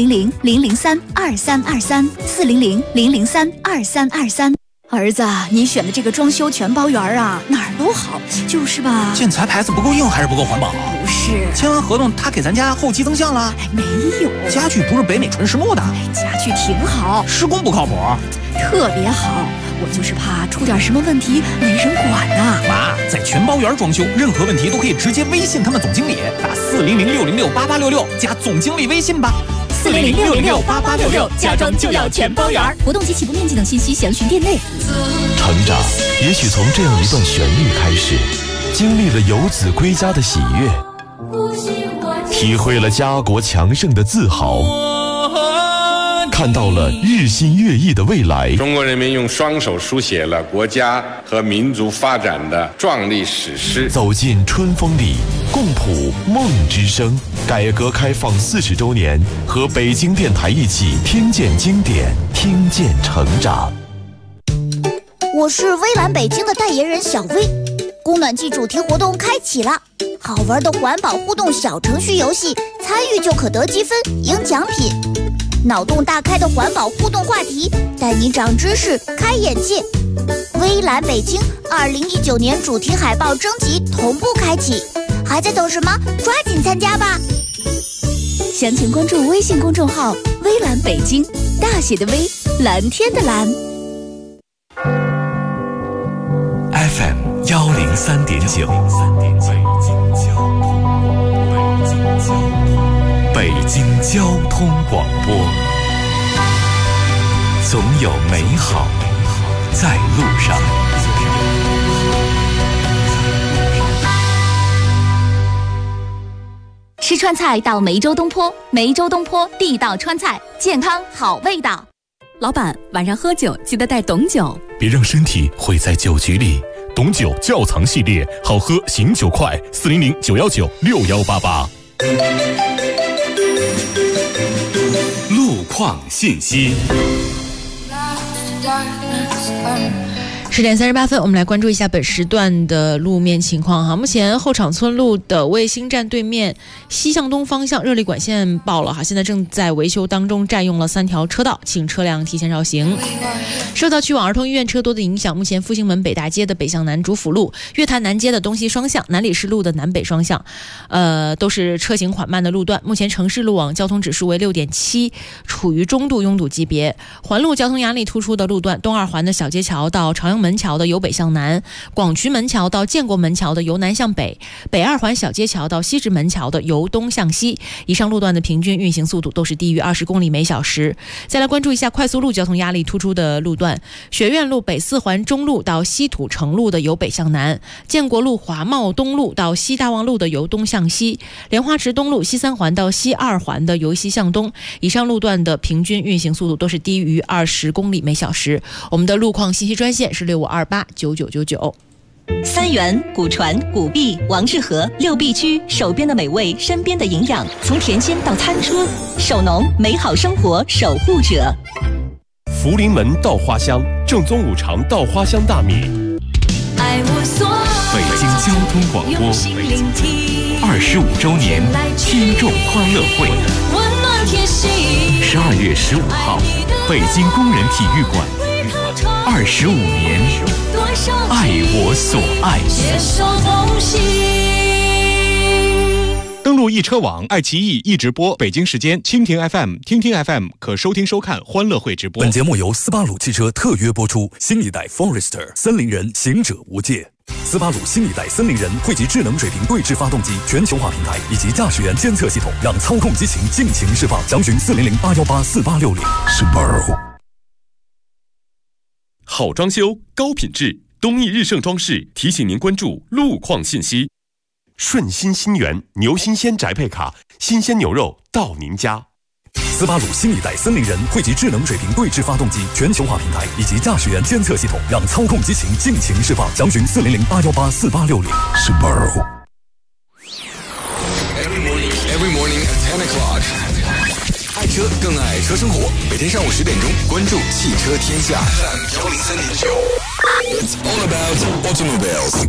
400-003-2323，400-003-2323。儿子，你选的这个装修全包园啊，哪儿都好，就是吧？ 建材牌子不够硬还是不够环保？ 不是， 签完合同他给咱家后期增项了？ 没有， 家具不是北美纯实木的。 家具挺好， 施工不靠谱， 特别好。我就是怕出点什么问题没人管呐。 妈，在全包园装修，任何问题都可以直接微信他们总经理，打400-606-8866加总经理微信吧。 400-606-8866，家装就要全包园。活动及起步面积等信息详询店内。 成长也许从这样一段旋律开始，经历了游子归家的喜悦，体会了家国强盛的自豪，看到了日新月异的未来。 中国人民用双手书写了国家和民族发展的壮丽史诗。 走进春风里，共谱梦之声。改革开放40周年，和北京电台一起听见经典，听见成长。 我是微蓝北京的代言人小薇。供暖季主题活动开启了，好玩的环保互动小程序游戏，参与就可得积分赢奖品。脑洞大开的环保互动话题，带你长知识开眼界。微蓝北京2019年主题海报征集同步开启，还在等什么？抓紧参加吧！ 详情关注微信公众号微蓝北京，大写的微，蓝天的蓝。 FM 103.9，北京交通广播，总有美好在路上。 吃川菜到梅州东坡，梅州东坡地道川菜，健康好味道。老板，晚上喝酒记得带董酒， 别让身体毁在酒局里。董酒窖藏系列，好喝醒酒快，400-919-6188。 路况信息。 10点38分，我们来关注一下本时段的路面情况哈。目前后场村路的卫星站对面西向东方向热力管线爆了哈，现在正在维修当中，占用了3条车道，请车辆提前绕行。受到去往儿童医院车多的影响，目前复兴门北大街的北向南主辅路、月坛南街的东西双向、南礼士路的南北双向，都是车行缓慢的路段。目前城市路网交通指数为6.7，处于中度拥堵级别。环路交通压力突出的路段，东二环的小街桥到朝阳门桥的由北向南，广渠门桥到建国门桥的由南向北，北二环小街桥到西直门桥的由东向西。以上路段的平均运行速度都是低于20公里每小时。再来关注一下快速路交通压力突出的路段，学院路北四环中路到西土城路的由北向南，建国路华茂东路到西大望路的由东向西，莲花池东路西三环到西二环的由西向东。以上路段的平均运行速度都是低于20公里每小时。我们的路况信息专线是65289999。 三元、古传、古碧、王致和6必居，手边的美味，身边的营养，从甜心到餐桌，守农美好生活守护者。 福临门稻花香，正宗五常稻花香大米。 爱我所北京交通广播25周年听众欢乐会，12月15号，北京工人体育馆，25年，爱我所爱。 登录易车网、爱奇艺易直播、北京时间、蜻蜓 FM、听听 FM 可收听收看欢乐会直播。 本节目由斯巴鲁汽车特约播出，新一代 Forester 森林人，行者无界。斯巴鲁新一代森林人汇集智能水平对置发动机全球化平台以及驾驶员监测系统，让操控激情尽情释放。详询400-818-4860。Subaru。 好装修，高品质，东义日盛装饰提醒您关注路况信息。顺心新源牛新鲜宅配卡，新鲜牛肉到您家。 斯巴鲁新一代森林人汇集智能水平对置发动机全球化平台以及驾驶员监测系统，让操控激情尽情释放。详询400-818-4860。Subaru。 Every morning at 10 o'clock。爱车更爱车生活，每天上午10点钟，关注汽车天下103.9。It's all about automobiles。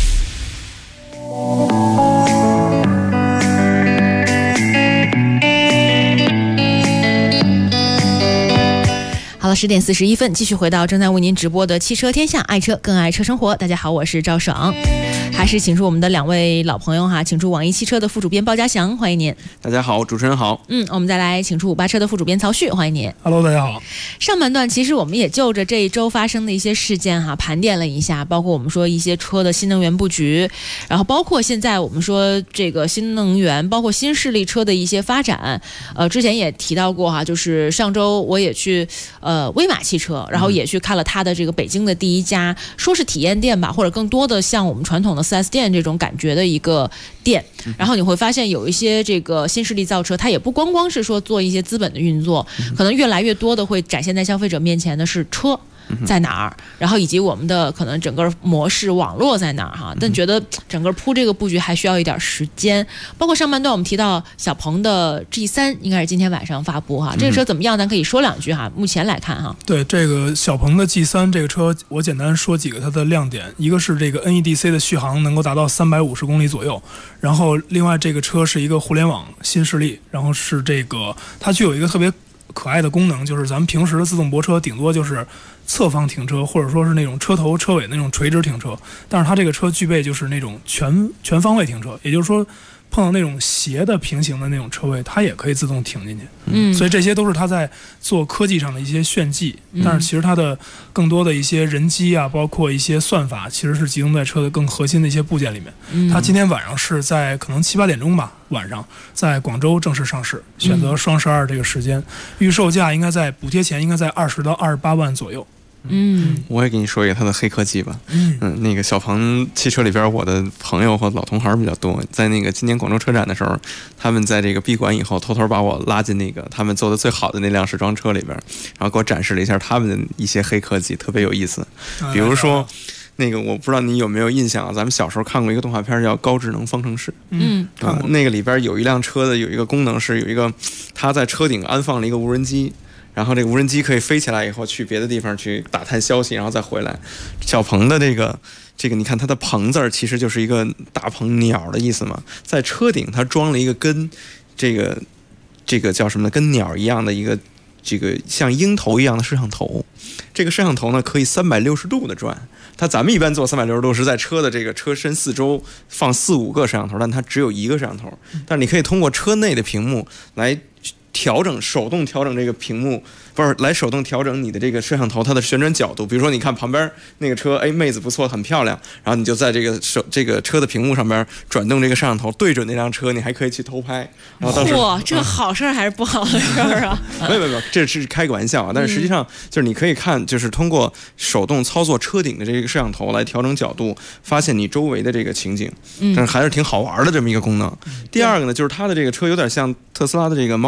好了，10点41分，继续回到正在为您直播的汽车天下，爱车更爱车生活。大家好，我是赵爽，还是请出我们的2位老朋友哈，请出网易汽车的副主编鲍家祥，欢迎您。 大家好，主持人好。 我们再来请出58车的副主编曹旭，欢迎您。 Hello， 大家好。 上半段其实我们也就着这一周发生的一些事件哈，盘点了一下，包括我们说一些车的新能源布局，然后包括现在我们说这个新能源，包括新势力车的一些发展。之前也提到过哈，就是上周我也去威马汽车，然后也去看了它的这个北京的第一家，说是体验店吧，或者更多的像我们传统的 4S 店这种感觉的一个店。然后你会发现有一些这个新势力造车，它也不光光是说做一些资本的运作，可能越来越多的会展现在消费者面前的是车在哪儿，然后以及我们的可能整个模式网络在哪儿哈。但觉得整个铺这个布局还需要一点时间。包括上半段我们提到小鹏的 G3 应该是今天晚上发布哈，这个车怎么样咱可以说2句哈。目前来看哈， 对这个小鹏的 G3 这个车，我简单说几个它的亮点。一个是这个 NEDC 的续航能够达到350公里左右，然后另外这个车是一个互联网新势力，然后是这个它具有一个特别可爱的功能，就是咱们平时的自动泊车顶多就是侧方停车，或者说是那种车头车尾那种垂直停车，但是它这个车具备就是那种全方位停车，也就是说碰到那种斜的平行的那种车位，它也可以自动停进去。所以这些都是它在做科技上的一些炫技。但是其实它的更多的一些人机啊，包括一些算法，其实是集中在车的更核心的一些部件里面。它今天晚上是在可能7、8点钟吧，晚上在广州正式上市，选择双12这个时间，预售价应该在补贴前应该在20到28万左右。 我也给你说一个它的黑科技吧。那个小鹏汽车里边，我的朋友和老同行比较多。在那个今年广州车展的时候，他们在这个闭馆以后，偷偷把我拉进那个他们做的最好的那辆时装车里边，然后给我展示了一下他们的一些黑科技，特别有意思。比如说，那个我不知道你有没有印象啊？咱们小时候看过一个动画片叫《高智能方程式》。那个里边有一辆车的有一个功能是有一个，它在车顶安放了一个无人机。然后这个无人机可以飞起来以后去别的地方去打探消息，然后再回来。小鹏的这个你看它的鹏字其实就是一个大鹏鸟的意思嘛，在车顶它装了一个跟这个叫什么呢？跟鸟一样的一个这个像鹰头一样的摄像头。这个摄像头呢可以360度的转。咱们一般做360度是在车的这个车身四周放4、5个摄像头，但它只有一个摄像头。但是你可以通过车内的屏幕来手动调整这个屏幕，来手动调整你的这个摄像头它的旋转角度。比如说你看旁边那个车，妹子不错，很漂亮，然后你就在这个车的屏幕上边转动这个摄像头，对准那辆车，你还可以去偷拍。然后当时这好事还是不好的事儿啊？ 没有，这是开个玩笑啊。但是实际上就是你可以看，就是通过手动操作车顶的这个摄像头来调整角度，发现你周围的这个情景。但是还是挺好玩的这么一个功能。第二个呢，就是它的这个车有点像特斯拉的这个 Model X。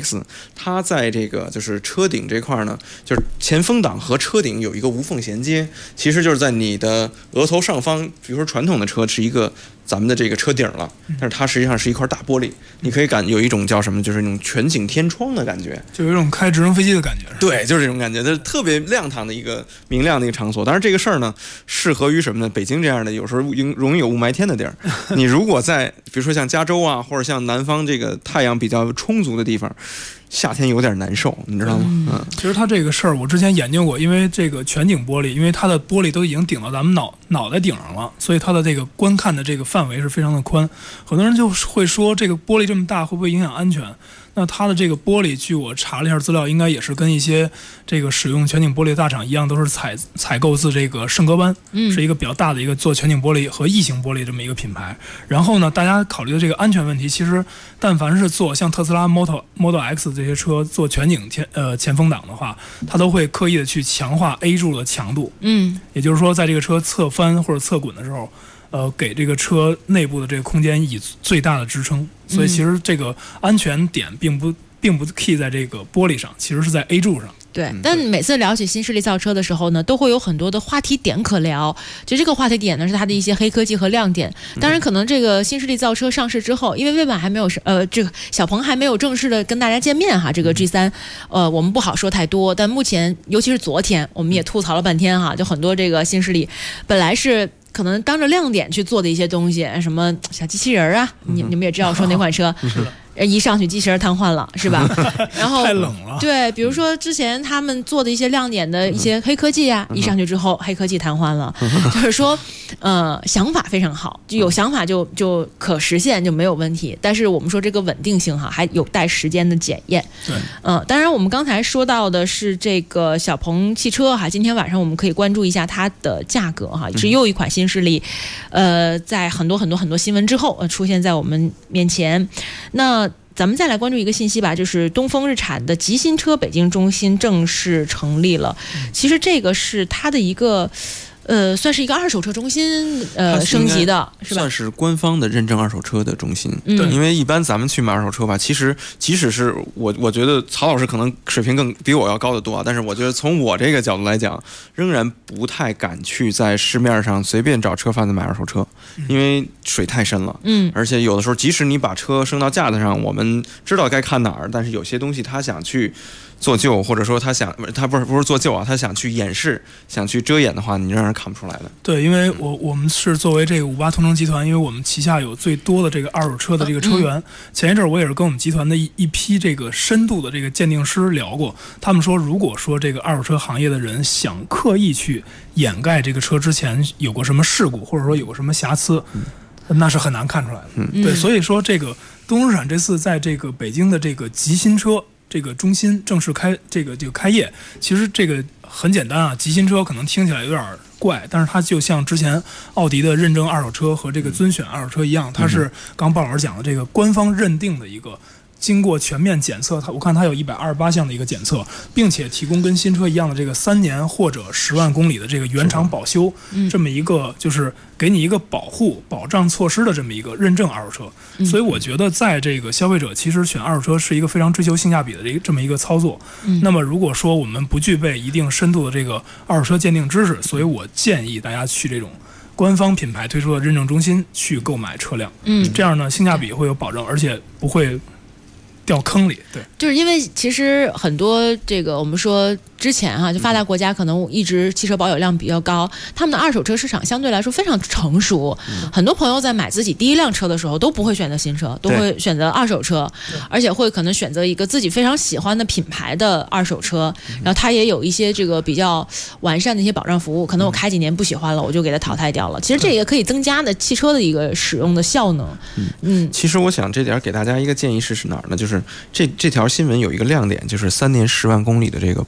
X， 它在这个就是车顶这块呢，就是前风挡和车顶有一个无缝衔接，其实就是在你的额头上方，比如说传统的车是一个咱们的这个车顶了，但是它实际上是一块大玻璃，你可以有一种叫什么，就是那种全景天窗的感觉， 就有一种开直升飞机的感觉。 对，就是这种感觉，它是特别亮堂的一个明亮的一个场所。当然这个事儿呢，适合于什么呢？北京这样的有时候容易有雾霾天的地儿，你如果在比如说像加州啊，或者像南方这个太阳比较充足的地方，夏天有点难受，你知道吗？ 其实它这个事儿我之前研究过，因为这个全景玻璃，因为它的玻璃都已经顶到咱们脑袋顶上了，所以它的这个观看的这个范围是非常的宽。很多人就会说，这个玻璃这么大会不会影响安全？那它的这个玻璃，据我查了一下资料，应该也是跟一些这个使用全景玻璃的大厂一样，都是采购自这个圣格班，是一个比较大的一个做全景玻璃和异形玻璃这么一个品牌。然后呢，大家考虑的这个安全问题，其实但凡是做像特斯拉 Model X 这些车做全景前风挡的话，它都会刻意的去强化 A 柱的强度。也就是说，在这个车侧翻或者侧滚的时候，给这个车内部的这个空间以最大的支撑。所以其实这个安全点并不 key 在这个玻璃上，其实是在 A 柱上。 对，但每次聊起新势力造车的时候呢，都会有很多的话题点可聊。就这个话题点呢，是它的一些黑科技和亮点。当然，可能这个新势力造车上市之后，因为魏版还没有这个小鹏还没有正式的跟大家见面哈，这个 G3，我们不好说太多。但目前，尤其是昨天，我们也吐槽了半天哈，就很多这个新势力本来是可能当着亮点去做的一些东西，什么小机器人啊，你们也知道说哪款车。一上去机器人瘫痪了，是吧？然后太冷了。 对，比如说之前他们做的一些亮点的一些黑科技啊，一上去之后黑科技瘫痪了。就是说，想法非常好，就有想法就可实现就没有问题。但是我们说这个稳定性哈，还有待时间的检验。 对， 当然我们刚才说到的是这个小鹏汽车哈，今天晚上我们可以关注一下它的价格哈，是又一款新势力，在很多新闻之后出现在我们面前。那咱们再来关注一个信息吧，就是东风日产的极新车北京中心正式成立了。其实这个是它的一个算是一个二手车中心升级的，是吧？ 算是官方的认证二手车的中心。 对， 因为一般咱们去买二手车吧，其实即使是我觉得曹老师可能水平更比我要高得多啊，但是我觉得从我这个角度来讲，仍然不太敢去在市面上随便找车贩子买二手车，因为水太深了。而且有的时候，即使你把车升到架子上，我们知道该看哪儿，但是有些东西他想去做旧，或者说他不是做旧啊，他想去掩饰、想去遮掩的话，你让人看不出来的。 对，因为我们是作为这个58同城集团，因为我们旗下有最多的这个二手车的这个车源。前一阵我也是跟我们集团的一批这个深度的这个鉴定师聊过，他们说，如果说这个二手车行业的人想刻意去掩盖这个车之前有过什么事故，或者说有过什么瑕疵，那是很难看出来的。对，所以说这个东风日产这次在这个北京的这个极新车这个中心正式开业，其实这个很简单啊，极新车可能听起来有点怪，但是它就像之前奥迪的认证二手车和这个尊选二手车一样，它是刚鲍老师讲的这个官方认定的一个。经过全面检测，我看它有128项的一个检测，并且提供跟新车一样的这个3年或者10万公里的这个原厂保修，这么一个就是给你一个保障措施的这么一个认证二手车。所以我觉得在这个消费者其实选二手车是一个非常追求性价比的这么一个操作。那么如果说我们不具备一定深度的这个二手车鉴定知识，所以我建议大家去这种官方品牌推出的认证中心去购买车辆。这样呢性价比会有保证，而且不会掉坑里。对， 就是因为其实很多这个我们说之前哈，就发达国家可能一直汽车保有量比较高，他们的二手车市场相对来说非常成熟。很多朋友在买自己第一辆车的时候都不会选择新车，都会选择二手车，而且会可能选择一个自己非常喜欢的品牌的二手车，然后它也有一些这个比较完善的一些保障服务，可能我开几年不喜欢了，我就给它淘汰掉了。其实这也可以增加的汽车的一个使用的效能。 其实我想这点给大家一个建议是哪儿呢？就是这条新闻有一个亮点，就是3年10万公里的这个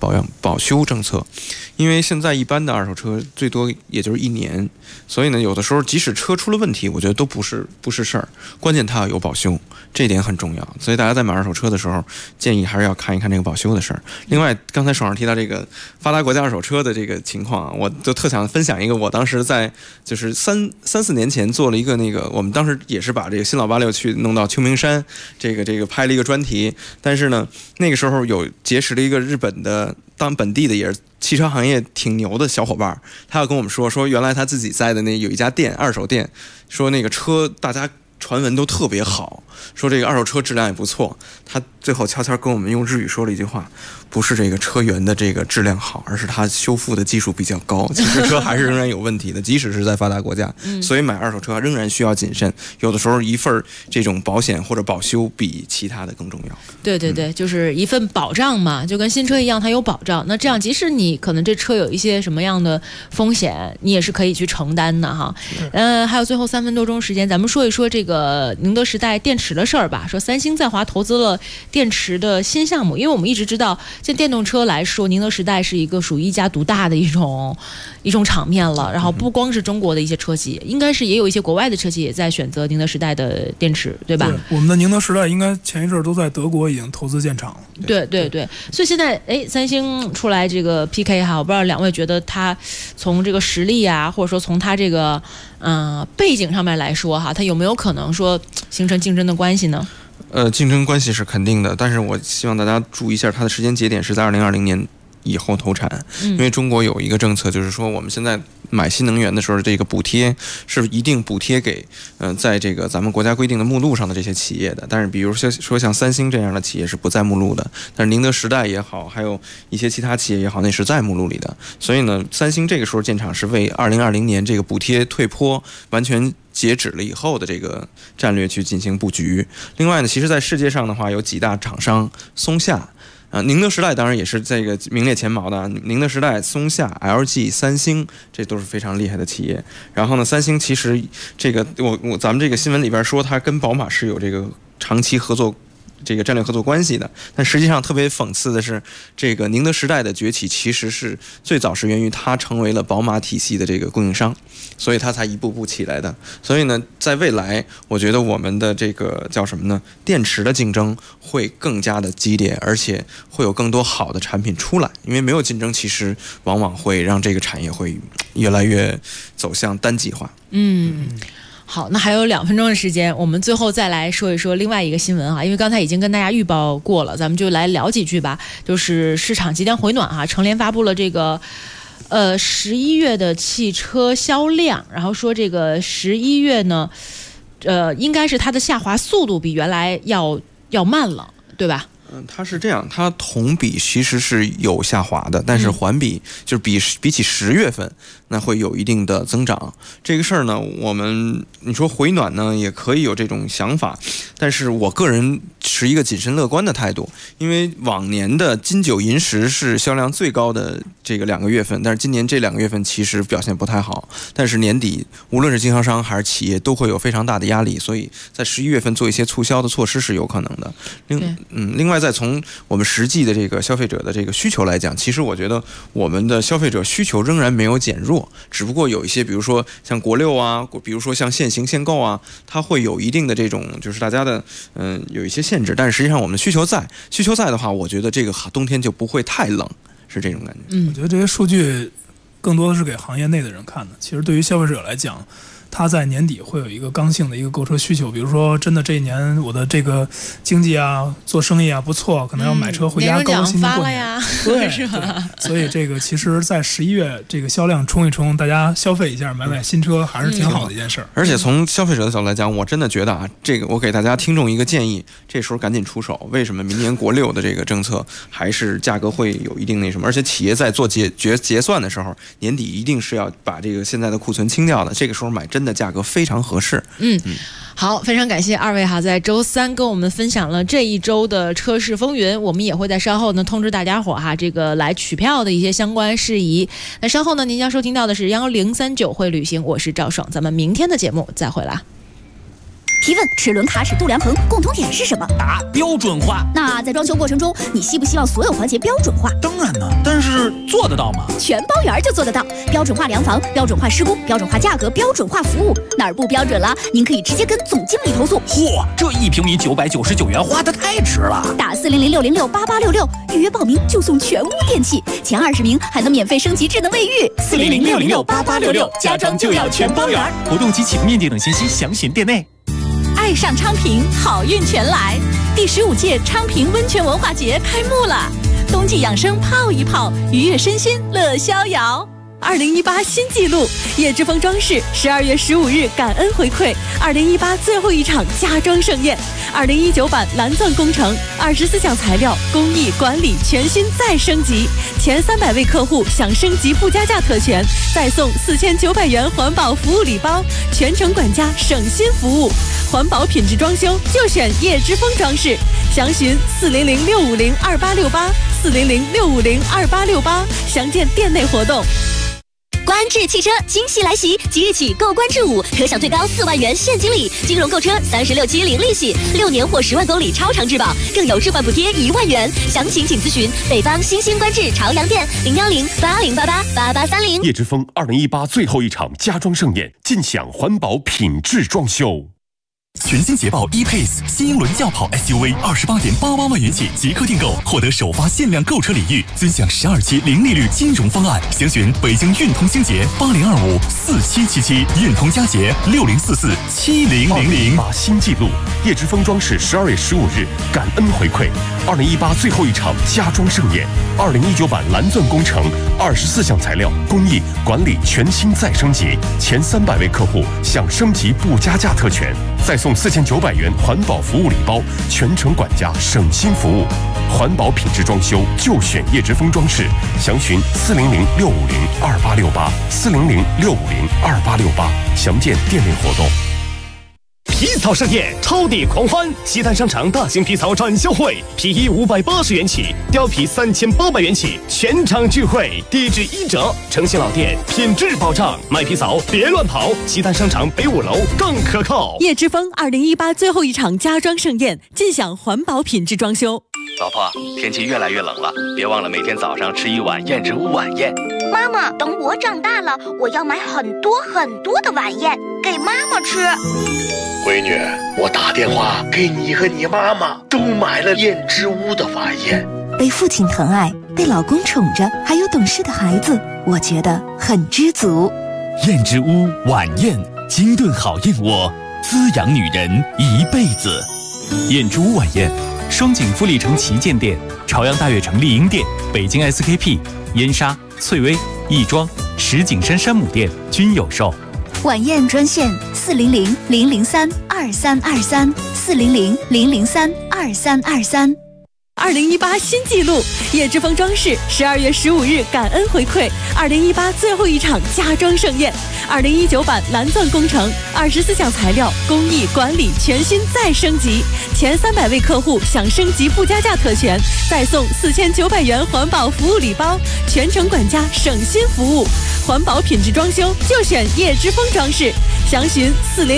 保修政策，因为现在一般的二手车最多也就是1年，所以呢，有的时候即使车出了问题，我觉得都不是事儿，关键它要有保修，这一点很重要。所以大家在买二手车的时候，建议还是要看一看这个保修的事儿。另外，刚才爽儿提到这个发达国家二手车的这个情况啊，我就特想分享一个，我当时在就是三四年前做了一个我们当时也是把这个新老86去弄到秋名山，这个拍了一个专题，但是呢，那个时候有结识了一个日本的本地的也是汽车行业挺牛的小伙伴，他要跟我们说原来他自己在的有一家店，二手店，说那个车大家传闻都特别好，说这个二手车质量也不错，他最后悄悄跟我们用日语说了一句话，不是这个车源的这个质量好，而是它修复的技术比较高，其实车还是仍然有问题的，即使是在发达国家，所以买二手车仍然需要谨慎，有的时候一份这种保险或者保修比其他的更重要。 对对对，就是一份保障嘛，就跟新车一样，它有保障。那这样，即使你可能这车有一些什么样的风险，你也是可以去承担的哈。还有最后3分多钟时间，咱们说一说这个宁德时代电池的事儿吧。说三星在华投资了电池的新项目，因为我们一直知道，就电动车来说，宁德时代是一个属于一家独大的一种场面了。然后不光是中国的一些车企，应该是也有一些国外的车企也在选择宁德时代的电池，对吧？ 对，我们的宁德时代应该前一阵都在德国已经投资建厂了。 对对对，所以现在三星出来这个 PK 哈，我不知道两位觉得它从这个实力啊，或者说从它这个背景上面来说哈，它有没有可能说形成竞争的关系呢？ 竞争关系是肯定的，但是我希望大家注意一下，它的时间节点是在2020年以后投产，因为中国有一个政策，就是说我们现在买新能源的时候，这个补贴是一定补贴给在这个咱们国家规定的目录上的这些企业的，但是比如说像三星这样的企业是不在目录的，但是宁德时代也好，还有一些其他企业也好，那是在目录里的。所以呢，三星这个时候建厂是为2020年这个补贴退坡完全截止了以后的这个战略去进行布局。另外呢，其实在世界上的话，有几大厂商，松下。宁德时代当然也是这个名列前茅的，宁德时代、松下、LG、三星，这都是非常厉害的企业。然后呢，三星其实这个咱们这个新闻里边说，它跟宝马是有这个长期合作。这个战略合作关系的，但实际上特别讽刺的是，这个宁德时代的崛起其实是最早是源于它成为了宝马体系的这个供应商，所以它才一步步起来的。所以呢，在未来，我觉得我们的这个叫什么呢？电池的竞争会更加的激烈，而且会有更多好的产品出来。因为没有竞争，其实往往会让这个产业会越来越走向单极化。 好，那还有2分钟的时间，我们最后再来说一说另外一个新闻啊，因为刚才已经跟大家预报过了，咱们就来聊几句吧。就是市场即将回暖啊，成联发布了这个11月的汽车销量，然后说这个11月呢，应该是它的下滑速度比原来要慢了，对吧？ 它是这样，它同比其实是有下滑的，但是环比就是比起10月份，那会有一定的增长。这个事儿呢，你说回暖呢，也可以有这种想法，但是我个人持一个谨慎乐观的态度，因为往年的金九银十是销量最高的这个2个月份，但是今年这2个月份其实表现不太好，但是年底无论是经销商还是企业都会有非常大的压力，所以在11月份做一些促销的措施是有可能的。另外再从我们实际的这个消费者的这个需求来讲，其实我觉得我们的消费者需求仍然没有减弱，只不过有一些比如说像国六啊，比如说像限行限购啊，它会有一定的这种就是大家的有一些限制，但是实际上我们的需求在的话，我觉得这个冬天就不会太冷，是这种感觉。 我觉得这些数据更多的是给行业内的人看的，其实对于消费者来讲，他在年底会有一个刚性的一个购车需求，比如说真的这一年我的这个经济啊，做生意啊不错，可能要买车回家高高兴兴过年，对，是吧？所以这个其实在11月这个销量冲一冲，大家消费一下，买新车还是挺好的一件事儿。 而且从消费者的角度来讲，我真的觉得啊，这个我给大家听众一个建议，这时候赶紧出手。为什么明年国六的这个政策还是价格会有一定那什么？而且企业在做结算的时候，年底一定是要把这个现在的库存清掉的，这个时候买真的价格非常合适。 好，非常感谢2位哈，在周3跟我们分享了这一周的车市风云，我们也会在稍后呢通知大家伙哈，这个来取票的一些相关事宜。那稍后呢，您将收听到的是1039会旅行，我是赵爽，咱们明天的节目再会啦。 提问：齿轮、卡尺、度量衡共同点是什么？ 答：标准化。 那在装修过程中，你希不希望所有环节标准化？ 当然呢，但是做得到吗？ 全包圆就做得到，标准化量房、标准化施工、标准化价格、标准化服务，哪儿不标准了？您可以直接跟总经理投诉。 嚯，这1平米999元花得太值了！ 打400-606-8866预约报名就送全屋电器，前20名还能免费升级智能卫浴。 400-606-8866，家装就要全包圆。活动及启动面积等信息详询店内。 爱上昌平，好运全来！第15届昌平温泉文化节开幕了，冬季养生泡一泡，愉悦身心乐逍遥。 2018新纪录，叶之峰装饰12月15日感恩回馈2018最后一场家装盛宴，2019版蓝钻工程24项材料工艺管理全新再升级，前300位客户享升级不加价特权，再送4900元环保服务礼包，全程管家省心服务，环保品质装修就选叶之峰装饰，详询400-650-2868，400-650-2868，详见店内活动。 观致汽车惊喜来袭，即日起购观致5，可享最高4万元现金礼，金融购车36期零利息，6年或10万公里超长质保，更有置换补贴1万元。详情请咨询北方新兴观致朝阳店010-8088-8830。 叶之峰2018最后一场家装盛宴，尽享环保品质装修。 全新捷豹 E-Pace 新英伦轿跑 SUV28.88万元起即刻订购，获得首发限量购车礼遇，尊享12期零利率金融方案。详询北京运通星捷80254777，运通佳捷60447000。 2018新纪录，叶之峰装饰12月15日感恩回馈2018最后一场家装盛宴，2019版蓝钻工程24项材料工艺管理全新再升级，前300位客户享升级不加价特权，再送4900元环保服务礼包，全程管家省心服务。环保品质装修就选叶之峰装饰，详询400-650-2868，400-650-2868，详见店内活动。 皮草盛宴，超地狂欢！西单商场大型皮草展销会，皮衣580元起，貂皮3800元起，全场聚会，低至1折，诚信老店，品质保障，买皮草别乱跑，西单商场北5楼更可靠。 叶之峰2018最后一场家装盛宴，尽享环保品质装修。 老婆，天气越来越冷了，别忘了每天早上吃一碗燕之屋晚宴。 妈妈，等我长大了，我要买很多很多的晚宴给妈妈吃。 闺女，我打电话给你和你妈妈都买了燕之屋的晚宴。 被父亲疼爱，被老公宠着，还有懂事的孩子，我觉得很知足。 燕之屋晚宴，精炖好燕窝，滋养女人一辈子。 燕之屋晚宴，双井富力城旗舰店、朝阳大悦城丽婴店、北京 SKP、燕莎、翠微、亦庄、石景山山姆店均有售。 晚宴专线400-003-2323，400-003-2323。 2018新纪录，叶之峰装饰12月15日感恩回馈2018最后一场家装盛宴，2019版蓝钻工程24项材料工艺管理全新再升级，前300位客户享升级不加价特权，再送4900元环保服务礼包，全程管家省心服务，环保品质装修就选叶之峰装饰，详询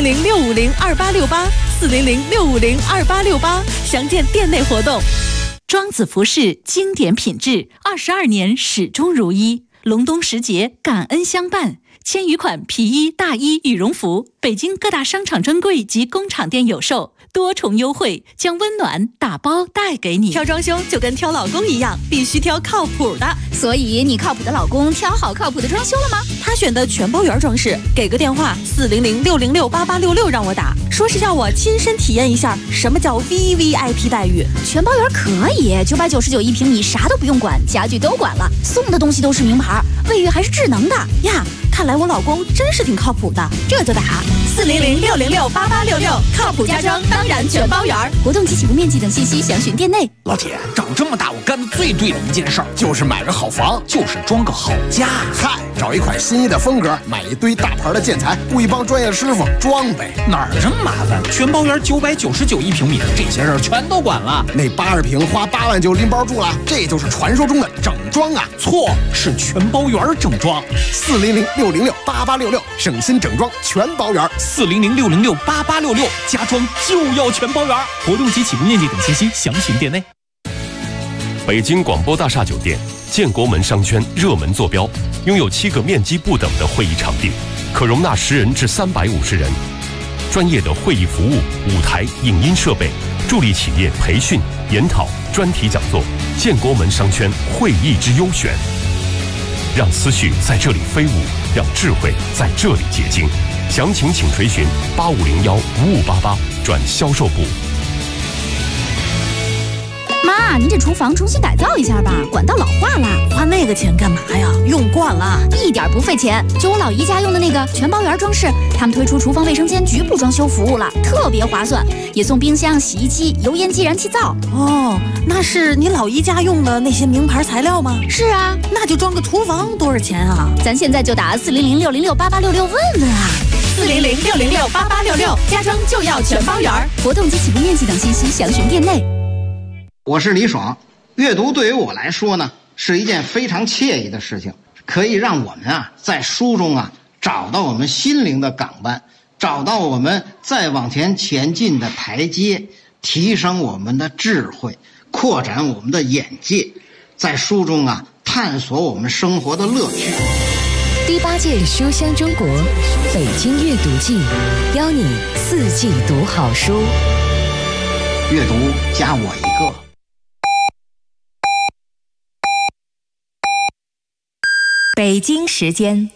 400-650-2868，400-650-2868，详见店内活动。 庄子服饰经典品质，22年始终如一，隆冬时节感恩相伴，千余款皮衣、大衣、羽绒服，北京各大商场专柜及工厂店有售，多重优惠，将温暖打包带给你。 挑装修就跟挑老公一样，必须挑靠谱的。 所以你靠谱的老公挑好靠谱的装修了吗？ 他选的全包圆装饰，给个电话400-606-8866让我打，说是要我亲身体验一下什么叫 VVIP 待遇。 全包圆可以，9991平米，啥都不用管，家具都管了，送的东西都是名牌，卫浴还是智能的呀。看来我老公真是挺靠谱的， 这就打 400-606-8866，靠谱家装当然全包圆。 活动及起步面积等信息详询店内。 老铁，长这么大我干的最对的一件事儿，就是买个好房，就是装个好家。 嗨，找一款心仪的风格，买一堆大牌的建材，雇一帮专业师傅装呗。 哪儿这么麻烦？全包圆9991平米，这些事儿全都管了。 那80平花8万就拎包住了，这就是传说中的整装啊！ 错，是全包圆整装。 400-606-8866，省心整装全包圆 4006068866，家装就要全包圆。活动及起步面积等信息详询店内。 北京广播大厦酒店，建国门商圈热门坐标，拥有7个面积不等的会议场地，可容纳10人至350人。专业的会议服务、舞台、影音设备，助力企业培训、研讨、专题讲座。建国门商圈会议之优选，让思绪在这里飞舞，让智慧在这里结晶。详情请垂询85015588转销售部。 妈，您这厨房重新改造一下吧，管道老化了。 花那个钱干嘛呀？用惯了， 一点不费钱。就我老姨家用的那个全包圆装饰，他们推出厨房卫生间局部装修服务了，特别划算，也送冰箱、洗衣机、油烟机、燃气灶。 哦，那是你老姨家用的那些名牌材料吗？ 是啊， 那就装个厨房多少钱啊？ 咱现在就打40060688866问问啊。 40060688866，家装就要全包圆。 活动及起步面积等信息详询店内。 我是李爽，阅读对于我来说呢，是一件非常惬意的事情，可以让我们在书中找到我们心灵的港湾，找到我们再往前进的台阶，提升我们的智慧，扩展我们的眼界，在书中探索我们生活的乐趣。 第8届书香中国北京阅读季，邀你4季读好书， 阅读加我一个。 北京时间